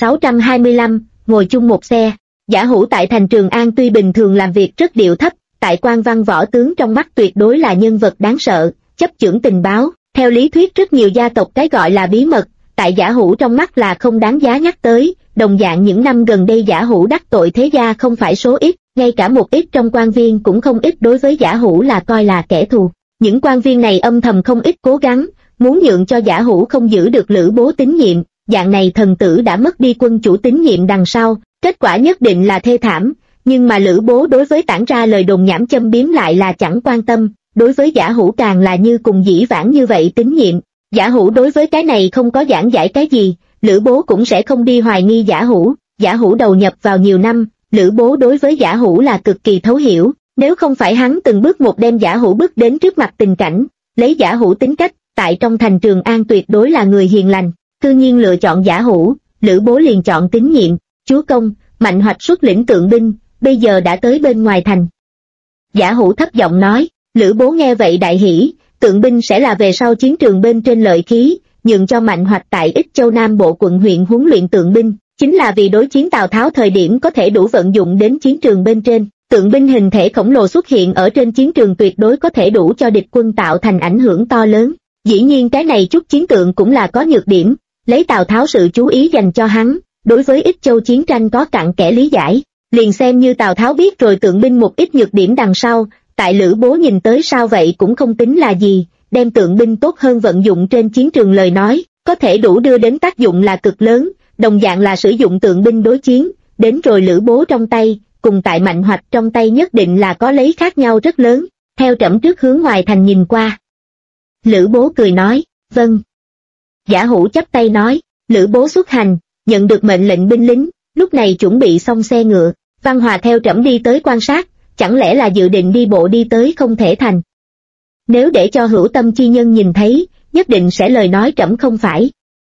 2625, ngồi chung một xe. Giả Hủ tại thành Trường An tuy bình thường làm việc rất điệu thấp, tại quan văn võ tướng trong mắt tuyệt đối là nhân vật đáng sợ, chấp chưởng tình báo, theo lý thuyết rất nhiều gia tộc cái gọi là bí mật, tại Giả Hủ trong mắt là không đáng giá nhắc tới. Đồng dạng những năm gần đây Giả Hủ đắc tội thế gia không phải số ít, ngay cả một ít trong quan viên cũng không ít đối với Giả Hủ là coi là kẻ thù. Những quan viên này âm thầm không ít cố gắng, muốn nhượng cho Giả Hủ không giữ được Lữ Bố tín nhiệm, dạng này thần tử đã mất đi quân chủ tín nhiệm đằng sau, kết quả nhất định là thê thảm, nhưng mà Lữ Bố đối với tản ra lời đồn nhảm châm biếm lại là chẳng quan tâm, đối với Giả Hủ càng là như cùng dĩ vãng như vậy tín nhiệm. Giả Hủ đối với cái này không có giảng giải cái gì, Lữ Bố cũng sẽ không đi hoài nghi Giả Hủ. Giả Hủ đầu nhập vào nhiều năm, Lữ Bố đối với Giả Hủ là cực kỳ thấu hiểu, nếu không phải hắn từng bước một đem Giả Hủ bước đến trước mặt tình cảnh, lấy Giả Hủ tính cách, tại trong thành Trường An tuyệt đối là người hiền lành, tự nhiên lựa chọn Giả Hủ, Lữ Bố liền chọn tín nhiệm. Chúa công, Mạnh Hoạch xuất lĩnh tượng binh, bây giờ đã tới bên ngoài thành. Giả Hủ thấp giọng nói, Lữ Bố nghe vậy đại hỉ, tượng binh sẽ là về sau chiến trường bên trên lợi khí, nhượng cho Mạnh Hoạch tại Ích Châu Nam Bộ quận huyện huấn luyện tượng binh, chính là vì đối chiến Tào Tháo thời điểm có thể đủ vận dụng đến chiến trường bên trên. Tượng binh hình thể khổng lồ xuất hiện ở trên chiến trường tuyệt đối có thể đủ cho địch quân tạo thành ảnh hưởng to lớn. Dĩ nhiên cái này chút chiến tượng cũng là có nhược điểm, lấy Tào Tháo sự chú ý dành cho hắn, đối với Ích Châu chiến tranh có cặn kẽ lý giải, liền xem như Tào Tháo biết rồi tượng binh một ít nhược điểm đằng sau, tại Lữ Bố nhìn tới sao vậy cũng không tính là gì, đem tượng binh tốt hơn vận dụng trên chiến trường lời nói, có thể đủ đưa đến tác dụng là cực lớn, đồng dạng là sử dụng tượng binh đối chiến, đến rồi Lữ Bố trong tay, cùng tại Mạnh Hoạch trong tay nhất định là có lấy khác nhau rất lớn, theo trẫm trước hướng ngoài thành nhìn qua. Lữ Bố cười nói, vâng. Giả Hủ chắp tay nói, Lữ Bố xuất hành, nhận được mệnh lệnh binh lính, lúc này chuẩn bị xong xe ngựa, Văn Hòa theo trẫm đi tới quan sát, chẳng lẽ là dự định đi bộ đi tới không thể thành. Nếu để cho hữu tâm chi nhân nhìn thấy, nhất định sẽ lời nói trẫm không phải.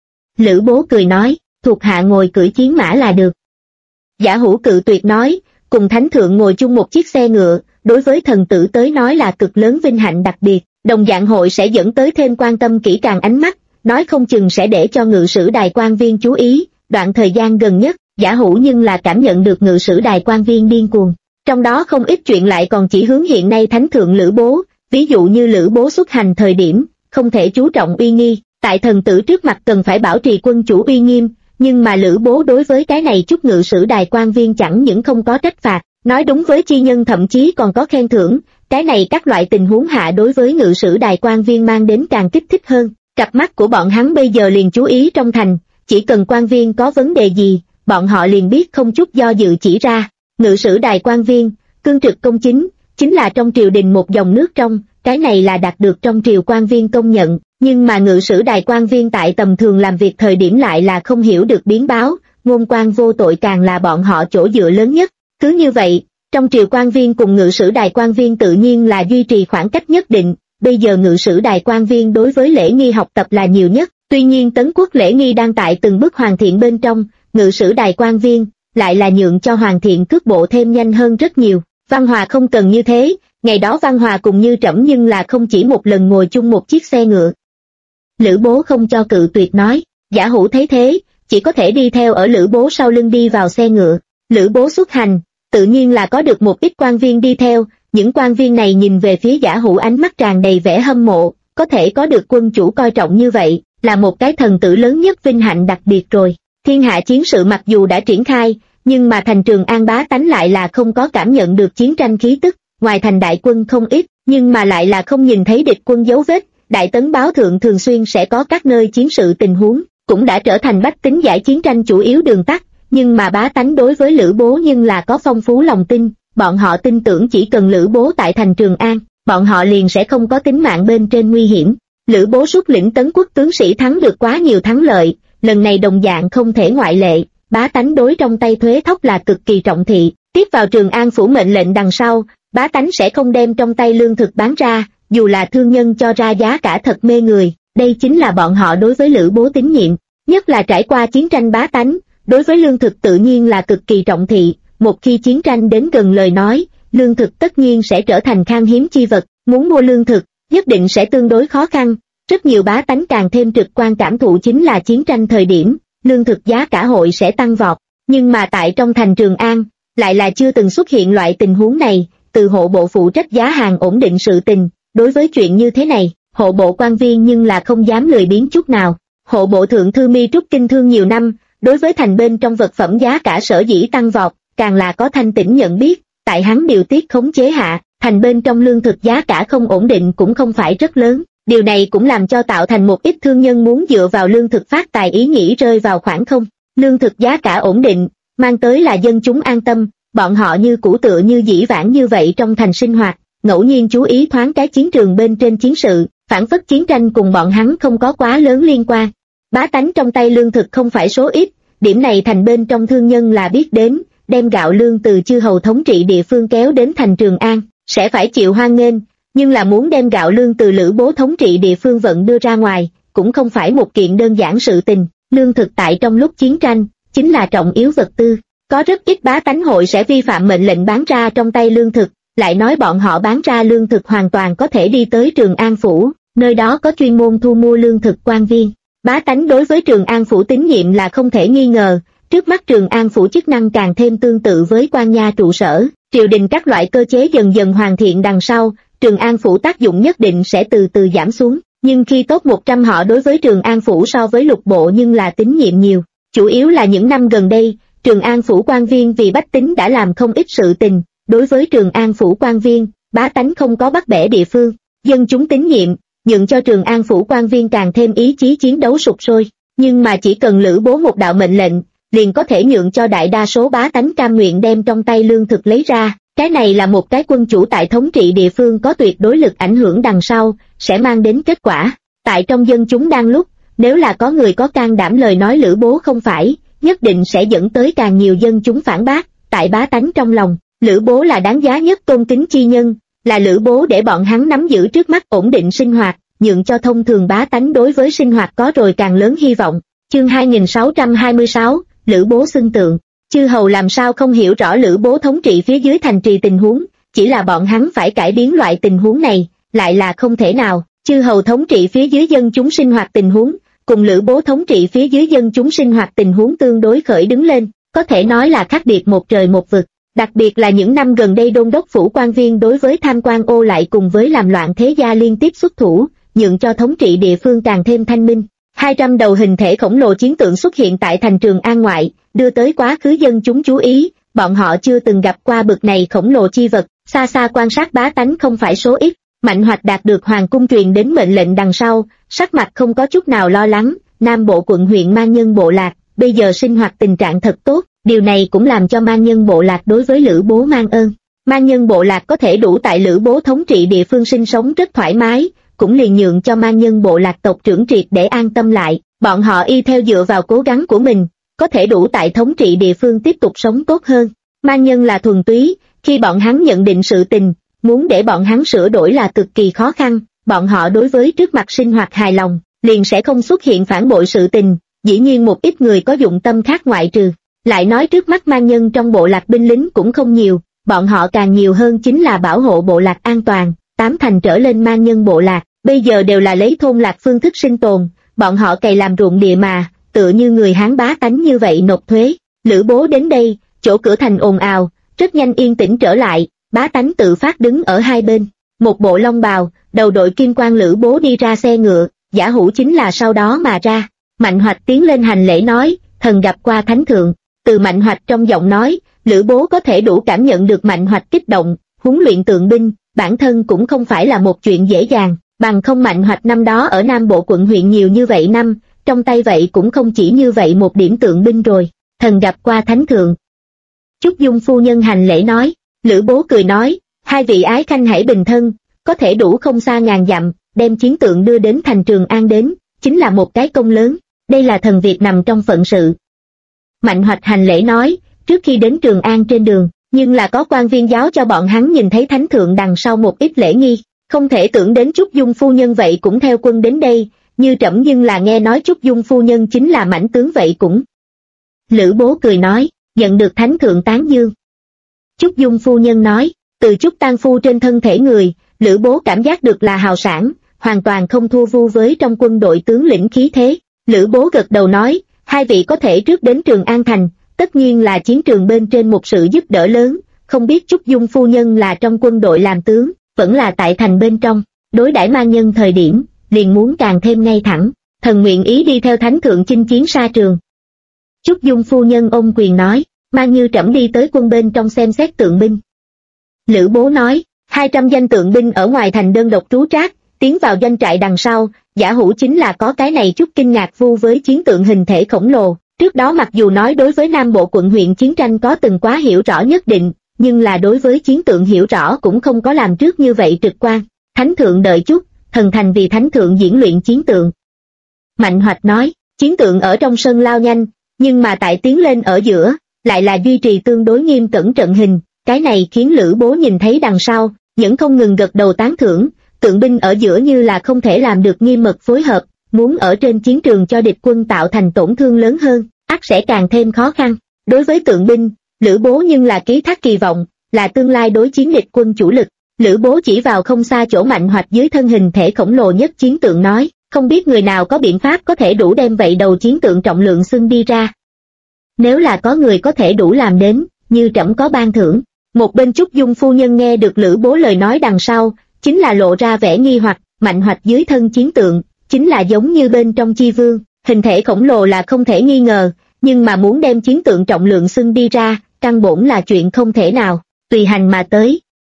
Lữ Bố cười nói, thuộc hạ ngồi cưỡi chiến mã là được. Giả Hủ cự tuyệt nói, cùng thánh thượng ngồi chung một chiếc xe ngựa, đối với thần tử tới nói là cực lớn vinh hạnh đặc biệt, đồng dạng hội sẽ dẫn tới thêm quan tâm kỹ càng ánh mắt, nói không chừng sẽ để cho ngự sử đài quan viên chú ý. Đoạn thời gian gần nhất, Giả Hủ nhưng là cảm nhận được ngự sử đài quan viên điên cuồng, trong đó không ít chuyện lại còn chỉ hướng hiện nay thánh thượng Lữ Bố, ví dụ như Lữ Bố xuất hành thời điểm, không thể chú trọng uy nghi, tại thần tử trước mặt cần phải bảo trì quân chủ uy nghiêm, nhưng mà Lữ Bố đối với cái này chút ngự sử đài quan viên chẳng những không có trách phạt, nói đúng với chi nhân thậm chí còn có khen thưởng, cái này các loại tình huống hạ đối với ngự sử đài quan viên mang đến càng kích thích hơn, cặp mắt của bọn hắn bây giờ liền chú ý trong thành, chỉ cần quan viên có vấn đề gì, bọn họ liền biết không chút do dự chỉ ra, ngự sử đài quan viên, cương trực công chính là trong triều đình một dòng nước trong, cái này là đạt được trong triều quan viên công nhận, nhưng mà ngự sử đài quan viên tại tầm thường làm việc thời điểm lại là không hiểu được biến báo, ngôn quan vô tội càng là bọn họ chỗ dựa lớn nhất, cứ như vậy, trong triều quan viên cùng ngự sử đài quan viên tự nhiên là duy trì khoảng cách nhất định, bây giờ ngự sử đài quan viên đối với lễ nghi học tập là nhiều nhất, tuy nhiên Tấn Quốc lễ nghi đang tại từng bước hoàn thiện bên trong, ngự sử đài quan viên lại là nhượng cho hoàn thiện cước bộ thêm nhanh hơn rất nhiều. Văn Hòa không cần như thế, ngày đó Văn Hòa cùng như trẫm nhưng là không chỉ một lần ngồi chung một chiếc xe ngựa. Lữ Bố không cho cự tuyệt nói, Giả Hủ thấy thế, chỉ có thể đi theo ở Lữ Bố sau lưng đi vào xe ngựa. Lữ Bố xuất hành, tự nhiên là có được một ít quan viên đi theo, những quan viên này nhìn về phía Giả Hủ ánh mắt tràn đầy vẻ hâm mộ, có thể có được quân chủ coi trọng như vậy, là một cái thần tử lớn nhất vinh hạnh đặc biệt rồi. Thiên hạ chiến sự mặc dù đã triển khai, nhưng mà thành Trường An bá tánh lại là không có cảm nhận được chiến tranh khí tức, ngoài thành đại quân không ít, nhưng mà lại là không nhìn thấy địch quân dấu vết, Đại Tấn báo thượng thường xuyên sẽ có các nơi chiến sự tình huống, cũng đã trở thành bách tính giải chiến tranh chủ yếu đường tắt, nhưng mà bá tánh đối với Lữ Bố nhưng là có phong phú lòng tin, bọn họ tin tưởng chỉ cần Lữ Bố tại thành Trường An, bọn họ liền sẽ không có tính mạng bên trên nguy hiểm. Lữ Bố xuất lĩnh Tấn Quốc tướng sĩ thắng được quá nhiều thắng lợi, lần này đồng dạng không thể ngoại lệ, bá tánh đối trong tay thuế thóc là cực kỳ trọng thị, tiếp vào Trường An phủ mệnh lệnh đằng sau, bá tánh sẽ không đem trong tay lương thực bán ra, dù là thương nhân cho ra giá cả thật mê người, đây chính là bọn họ đối với Lữ Bố tín nhiệm, nhất là trải qua chiến tranh bá tánh, đối với lương thực tự nhiên là cực kỳ trọng thị, một khi chiến tranh đến gần lời nói, lương thực tất nhiên sẽ trở thành khan hiếm chi vật, muốn mua lương thực, nhất định sẽ tương đối khó khăn, rất nhiều bá tánh càng thêm trực quan cảm thụ chính là chiến tranh thời điểm, lương thực giá cả hội sẽ tăng vọt, nhưng mà tại trong thành Trường An, lại là chưa từng xuất hiện loại tình huống này, từ hộ bộ phụ trách giá hàng ổn định sự tình, đối với chuyện như thế này, hộ bộ quan viên nhưng là không dám lười biếng chút nào, hộ bộ thượng thư Mi Trúc kinh thương nhiều năm, đối với thành bên trong vật phẩm giá cả sở dĩ tăng vọt, càng là có thanh tỉnh nhận biết, tại hắn điều tiết khống chế hạ, thành bên trong lương thực giá cả không ổn định cũng không phải rất lớn, điều này cũng làm cho tạo thành một ít thương nhân muốn dựa vào lương thực phát tài ý nghĩ rơi vào khoảng không, lương thực giá cả ổn định, mang tới là dân chúng an tâm, bọn họ như cũ tựa như dĩ vãng như vậy trong thành sinh hoạt, ngẫu nhiên chú ý thoáng cái chiến trường bên trên chiến sự, phản phất chiến tranh cùng bọn hắn không có quá lớn liên quan. Bá tánh trong tay lương thực không phải số ít, điểm này thành bên trong thương nhân là biết đến, đem gạo lương từ chư hầu thống trị địa phương kéo đến thành Trường An, sẽ phải chịu hoan nghênh, nhưng là muốn đem gạo lương từ Lữ Bố thống trị địa phương vận đưa ra ngoài, cũng không phải một kiện đơn giản sự tình, lương thực tại trong lúc chiến tranh, chính là trọng yếu vật tư, có rất ít bá tánh hội sẽ vi phạm mệnh lệnh bán ra trong tay lương thực, lại nói bọn họ bán ra lương thực hoàn toàn có thể đi tới Trường An Phủ, nơi đó có chuyên môn thu mua lương thực quan viên. Bá tánh đối với Trường An Phủ tín nhiệm là không thể nghi ngờ, trước mắt Trường An Phủ chức năng càng thêm tương tự với quan nha trụ sở, triều đình các loại cơ chế dần dần hoàn thiện đằng sau, Trường An Phủ tác dụng nhất định sẽ từ từ giảm xuống, nhưng khi top 100 họ đối với Trường An Phủ so với lục bộ nhưng là tín nhiệm nhiều, chủ yếu là những năm gần đây, Trường An Phủ quan viên vì bách tính đã làm không ít sự tình, đối với Trường An Phủ quan viên, bá tánh không có bắt bẻ địa phương, dân chúng tín nhiệm, nhượng cho Trường An phủ quan viên càng thêm ý chí chiến đấu sục sôi, nhưng mà chỉ cần Lữ Bố một đạo mệnh lệnh, liền có thể nhượng cho đại đa số bá tánh cam nguyện đem trong tay lương thực lấy ra, cái này là một cái quân chủ tại thống trị địa phương có tuyệt đối lực ảnh hưởng đằng sau, sẽ mang đến kết quả. Tại trong dân chúng đang lúc, nếu là có người có can đảm lời nói Lữ Bố không phải, nhất định sẽ dẫn tới càng nhiều dân chúng phản bác, tại bá tánh trong lòng, Lữ Bố là đáng giá nhất tôn kính chi nhân, là Lữ Bố để bọn hắn nắm giữ trước mắt ổn định sinh hoạt, nhượng cho thông thường bá tánh đối với sinh hoạt có rồi càng lớn hy vọng. Chương 2626, Lữ Bố xưng tượng. Chư hầu làm sao không hiểu rõ Lữ Bố thống trị phía dưới thành trì tình huống, chỉ là bọn hắn phải cải biến loại tình huống này, lại là không thể nào. Chư hầu thống trị phía dưới dân chúng sinh hoạt tình huống, cùng Lữ Bố thống trị phía dưới dân chúng sinh hoạt tình huống tương đối khởi đứng lên, có thể nói là khác biệt một trời một vực. Đặc biệt là những năm gần đây đôn đốc phủ quan viên đối với tham quan ô lại cùng với làm loạn thế gia liên tiếp xuất thủ, nhượng cho thống trị địa phương càng thêm thanh minh. 200 đầu hình thể khổng lồ chiến tượng xuất hiện tại thành Trường An ngoại, đưa tới quá khứ dân chúng chú ý, bọn họ chưa từng gặp qua bực này khổng lồ chi vật, xa xa quan sát bá tánh không phải số ít. Mạnh Hoạch đạt được hoàng cung truyền đến mệnh lệnh đằng sau, sắc mặt không có chút nào lo lắng. Nam bộ quận huyện Man Nhân bộ lạc, bây giờ sinh hoạt tình trạng thật tốt, điều này cũng làm cho Man Nhân bộ lạc đối với Lữ Bố mang ơn. Man Nhân bộ lạc có thể đủ tại Lữ Bố thống trị địa phương sinh sống rất thoải mái, cũng liền nhượng cho Man Nhân bộ lạc tộc trưởng triệt để an tâm lại, bọn họ y theo dựa vào cố gắng của mình, có thể đủ tại thống trị địa phương tiếp tục sống tốt hơn. Man Nhân là thuần túy, khi bọn hắn nhận định sự tình, muốn để bọn hắn sửa đổi là cực kỳ khó khăn, bọn họ đối với trước mặt sinh hoạt hài lòng, liền sẽ không xuất hiện phản bội sự tình, dĩ nhiên một ít người có dụng tâm khác ngoại trừ. Lại nói trước mắt Man Nhân trong bộ lạc binh lính cũng không nhiều, bọn họ càng nhiều hơn chính là bảo hộ bộ lạc an toàn. 8 thành trở lên Man Nhân bộ lạc, bây giờ đều là lấy thôn lạc phương thức sinh tồn, bọn họ cày làm ruộng địa mà, tựa như người Hán bá tánh như vậy nộp thuế. Lữ Bố đến đây, chỗ cửa thành ồn ào, rất nhanh yên tĩnh trở lại, bá tánh tự phát đứng ở hai bên. Một bộ long bào, đầu đội kim quan Lữ Bố đi ra xe ngựa, giả hủ chính là sau đó mà ra. Mạnh Hoạch tiến lên hành lễ nói, thần gặp qua thánh thượng. Từ Mạnh Hoạch trong giọng nói, Lữ Bố có thể đủ cảm nhận được Mạnh Hoạch kích động. Huấn luyện tượng binh, bản thân cũng không phải là một chuyện dễ dàng, bằng không Mạnh Hoạch năm đó ở Nam Bộ quận huyện nhiều như vậy năm, trong tay vậy cũng không chỉ như vậy một điểm tượng binh rồi. Thần gặp qua thánh thượng. Trúc Dung phu nhân hành lễ nói. Lữ Bố cười nói, hai vị ái khanh hãy bình thân, có thể đủ không xa ngàn dặm, đem chiến tượng đưa đến thành Trường An đến, chính là một cái công lớn, đây là thần việc nằm trong phận sự. Mạnh Hoạch hành lễ nói, trước khi đến Trường An trên đường, nhưng là có quan viên giáo cho bọn hắn nhìn thấy thánh thượng đằng sau một ít lễ nghi, không thể tưởng đến Trúc Dung phu nhân vậy cũng theo quân đến đây, như trẫm nhưng là nghe nói Trúc Dung phu nhân chính là mãnh tướng vậy cũng. Lữ Bố cười nói, nhận được thánh thượng tán dương. Trúc Dung phu nhân nói, từ Trúc Tang phu trên thân thể người, Lữ Bố cảm giác được là hào sản, hoàn toàn không thua vu với trong quân đội tướng lĩnh khí thế. Lữ Bố gật đầu nói, hai vị có thể trước đến Trường An thành, tất nhiên là chiến trường bên trên một sự giúp đỡ lớn, không biết Trúc Dung phu nhân là trong quân đội làm tướng, vẫn là tại thành bên trong, đối đãi Man Nhân thời điểm, liền muốn càng thêm ngay thẳng, thần nguyện ý đi theo thánh thượng chinh chiến xa trường. Trúc Dung phu nhân ôm quyền nói, mang như trẫm đi tới quân bên trong xem xét tượng binh. Lữ Bố nói, 200 danh tượng binh ở ngoài thành đơn độc trú trác, tiến vào doanh trại đằng sau, giả hủ chính là có cái này chút kinh ngạc vu với chiến tượng hình thể khổng lồ. Trước đó mặc dù nói đối với Nam Bộ quận huyện chiến tranh có từng quá hiểu rõ nhất định, nhưng là đối với chiến tượng hiểu rõ cũng không có làm trước như vậy trực quan. Thánh thượng đợi chút, thần thành vì thánh thượng diễn luyện chiến tượng. Mạnh Hoạch nói, chiến tượng ở trong sân lao nhanh, nhưng mà tại tiến lên ở giữa, lại là duy trì tương đối nghiêm cẩn trận hình, cái này khiến Lữ Bố nhìn thấy đằng sau, vẫn không ngừng gật đầu tán thưởng, tượng binh ở giữa như là không thể làm được nghiêm mật phối hợp, muốn ở trên chiến trường cho địch quân tạo thành tổn thương lớn hơn, ắt sẽ càng thêm khó khăn. Đối với tượng binh, Lữ Bố nhưng là ký thác kỳ vọng, là tương lai đối chiến địch quân chủ lực. Lữ Bố chỉ vào không xa chỗ Mạnh Hoạch dưới thân hình thể khổng lồ nhất chiến tượng nói, không biết người nào có biện pháp có thể đủ đem vậy đầu chiến tượng trọng lượng xưng đi ra. Nếu là có người có thể đủ làm đến, như trẫm có ban thưởng. Một bên Trúc Dung phu nhân nghe được Lữ Bố lời nói đằng sau, chính là lộ ra vẻ nghi hoặc. Mạnh Hoạch dưới thân chiến tượng, chính là giống như bên trong chi vương, hình thể khổng lồ là không thể nghi ngờ, nhưng mà muốn đem chiến tượng trọng lượng xưng đi ra, căn bổn là chuyện không thể nào, tùy hành mà tới.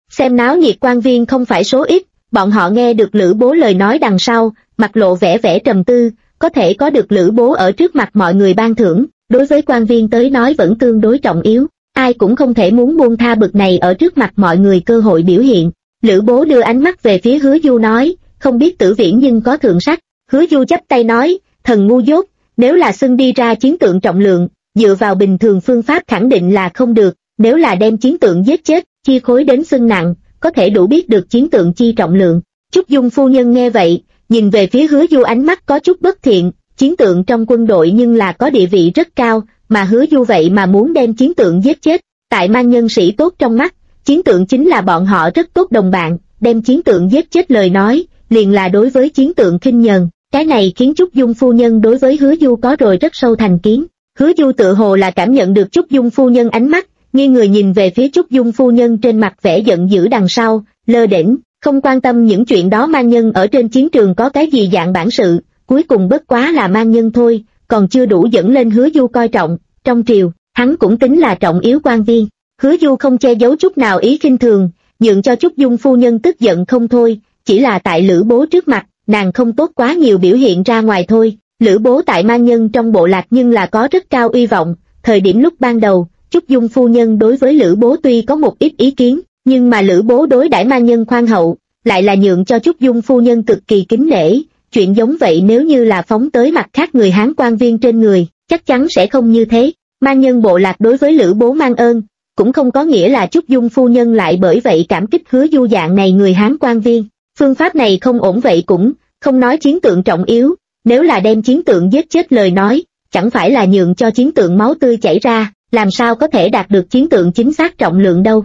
Xem náo nhiệt quan viên không phải số ít, bọn họ nghe được Lữ Bố lời nói đằng sau, mặt lộ vẻ vẻ trầm tư, có thể có được Lữ Bố ở trước mặt mọi người ban thưởng, đối với quan viên tới nói vẫn tương đối trọng yếu, ai cũng không thể muốn buông tha bực này ở trước mặt mọi người cơ hội biểu hiện. Lữ Bố đưa ánh mắt về phía Hứa Du nói, không biết Tử Viễn nhưng có thượng sách. Hứa Du chắp tay nói, thần ngu dốt, nếu là xưng đi ra chiến tượng trọng lượng, dựa vào bình thường phương pháp khẳng định là không được, nếu là đem chiến tượng giết chết, chia khối đến xưng nặng, có thể đủ biết được chiến tượng chi trọng lượng. Trúc Dung phu nhân nghe vậy, nhìn về phía Hứa Du ánh mắt có chút bất thiện, chiến tượng trong quân đội nhưng là có địa vị rất cao, mà Hứa Du vậy mà muốn đem chiến tượng giết chết, tại mang nhân sĩ tốt trong mắt, chiến tượng chính là bọn họ rất tốt đồng bạn, đem chiến tượng giết chết lời nói, liền là đối với chiến tượng khinh nhờn, cái này khiến Trúc Dung phu nhân đối với Hứa Du có rồi rất sâu thành kiến. Hứa Du tự hồ là cảm nhận được Trúc Dung phu nhân ánh mắt, nghiêng người nhìn về phía Trúc Dung phu nhân trên mặt vẻ giận dữ đằng sau, lơ đễnh, không quan tâm những chuyện đó mang nhân ở trên chiến trường có cái gì dạng bản sự, cuối cùng bất quá là mang nhân thôi, còn chưa đủ dẫn lên Hứa Du coi trọng, trong triều, hắn cũng tính là trọng yếu quan viên. Hứa Du không che giấu chút nào ý khinh thường, nhượng cho Trúc Dung phu nhân tức giận không thôi, chỉ là tại Lữ Bố trước mặt, nàng không tốt quá nhiều biểu hiện ra ngoài thôi. Lữ Bố tại mang nhân trong bộ lạc nhưng là có rất cao uy vọng, thời điểm lúc ban đầu, Trúc Dung phu nhân đối với Lữ Bố tuy có một ít ý kiến, nhưng mà Lữ Bố đối đãi mang nhân khoan hậu, lại là nhượng cho Trúc Dung phu nhân cực kỳ kính nể, chuyện giống vậy nếu như là phóng tới mặt khác người Hán quan viên trên người, chắc chắn sẽ không như thế. Mang nhân bộ lạc đối với Lữ Bố mang ơn, cũng không có nghĩa là Trúc Dung phu nhân lại bởi vậy cảm kích Hứa Du dạng này người Hán quan viên, phương pháp này không ổn vậy cũng, không nói chiến tượng trọng yếu, nếu là đem chiến tượng giết chết lời nói, chẳng phải là nhượng cho chiến tượng máu tươi chảy ra, làm sao có thể đạt được chiến tượng chính xác trọng lượng đâu.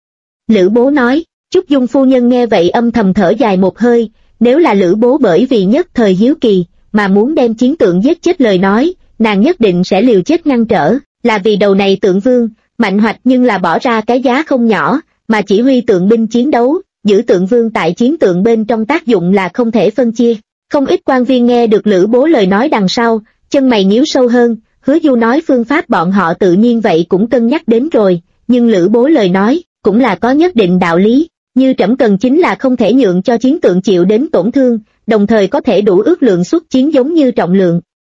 Lữ Bố nói, Trúc Dung phu nhân nghe vậy âm thầm thở dài một hơi, nếu là Lữ Bố bởi vì nhất thời hiếu kỳ, mà muốn đem chiến tượng giết chết lời nói, nàng nhất định sẽ liều chết ngăn trở, là vì đầu này tượng vương, mạnh hoạch nhưng là bỏ ra cái giá không nhỏ, mà chỉ huy tượng binh chiến đấu, giữ tượng vương tại chiến tượng bên trong tác dụng là không thể phân chia. Không ít quan viên nghe được Lữ Bố lời nói đằng sau, chân mày nhíu sâu hơn, Hứa Du nói phương pháp bọn họ tự nhiên vậy cũng cân nhắc đến rồi, nhưng Lữ Bố lời nói, cũng là có nhất định đạo lý, như trẫm cần chính là không thể nhượng cho chiến tượng chịu đến tổn thương, đồng thời có thể đủ ước lượng xuất chiến giống như trọng lượng.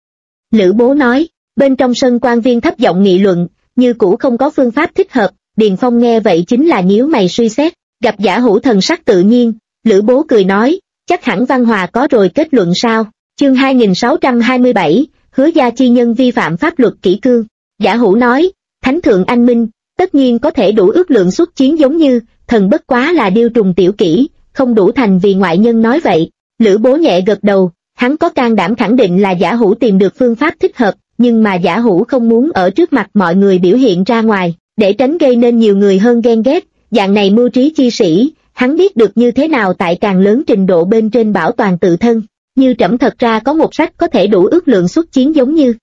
Lữ Bố nói, bên trong sân quan viên thấp giọng nghị luận, như cũ không có phương pháp thích hợp, Điền Phong nghe vậy chính là nhíu mày suy xét, gặp Giả Hữu thần sắc tự nhiên, Lữ Bố cười nói, chắc hẳn Văn Hòa có rồi kết luận sao. Chương 2627, Hứa gia chi nhân vi phạm pháp luật kỷ cương. Giả Hữu nói, Thánh thượng anh minh, tất nhiên có thể đủ ước lượng xuất chiến giống như, thần bất quá là điêu trùng tiểu kỹ, không đủ thành vì ngoại nhân nói vậy. Lữ Bố nhẹ gật đầu, hắn có can đảm khẳng định là Giả Hữu tìm được phương pháp thích hợp, nhưng mà Giả Hữu không muốn ở trước mặt mọi người biểu hiện ra ngoài, để tránh gây nên nhiều người hơn ghen ghét, dạng này mưu trí chi sĩ, hắn biết được như thế nào tại càng lớn trình độ bên trên bảo toàn tự thân, như trẫm thật ra có một sách có thể đủ ước lượng xuất chiến giống như.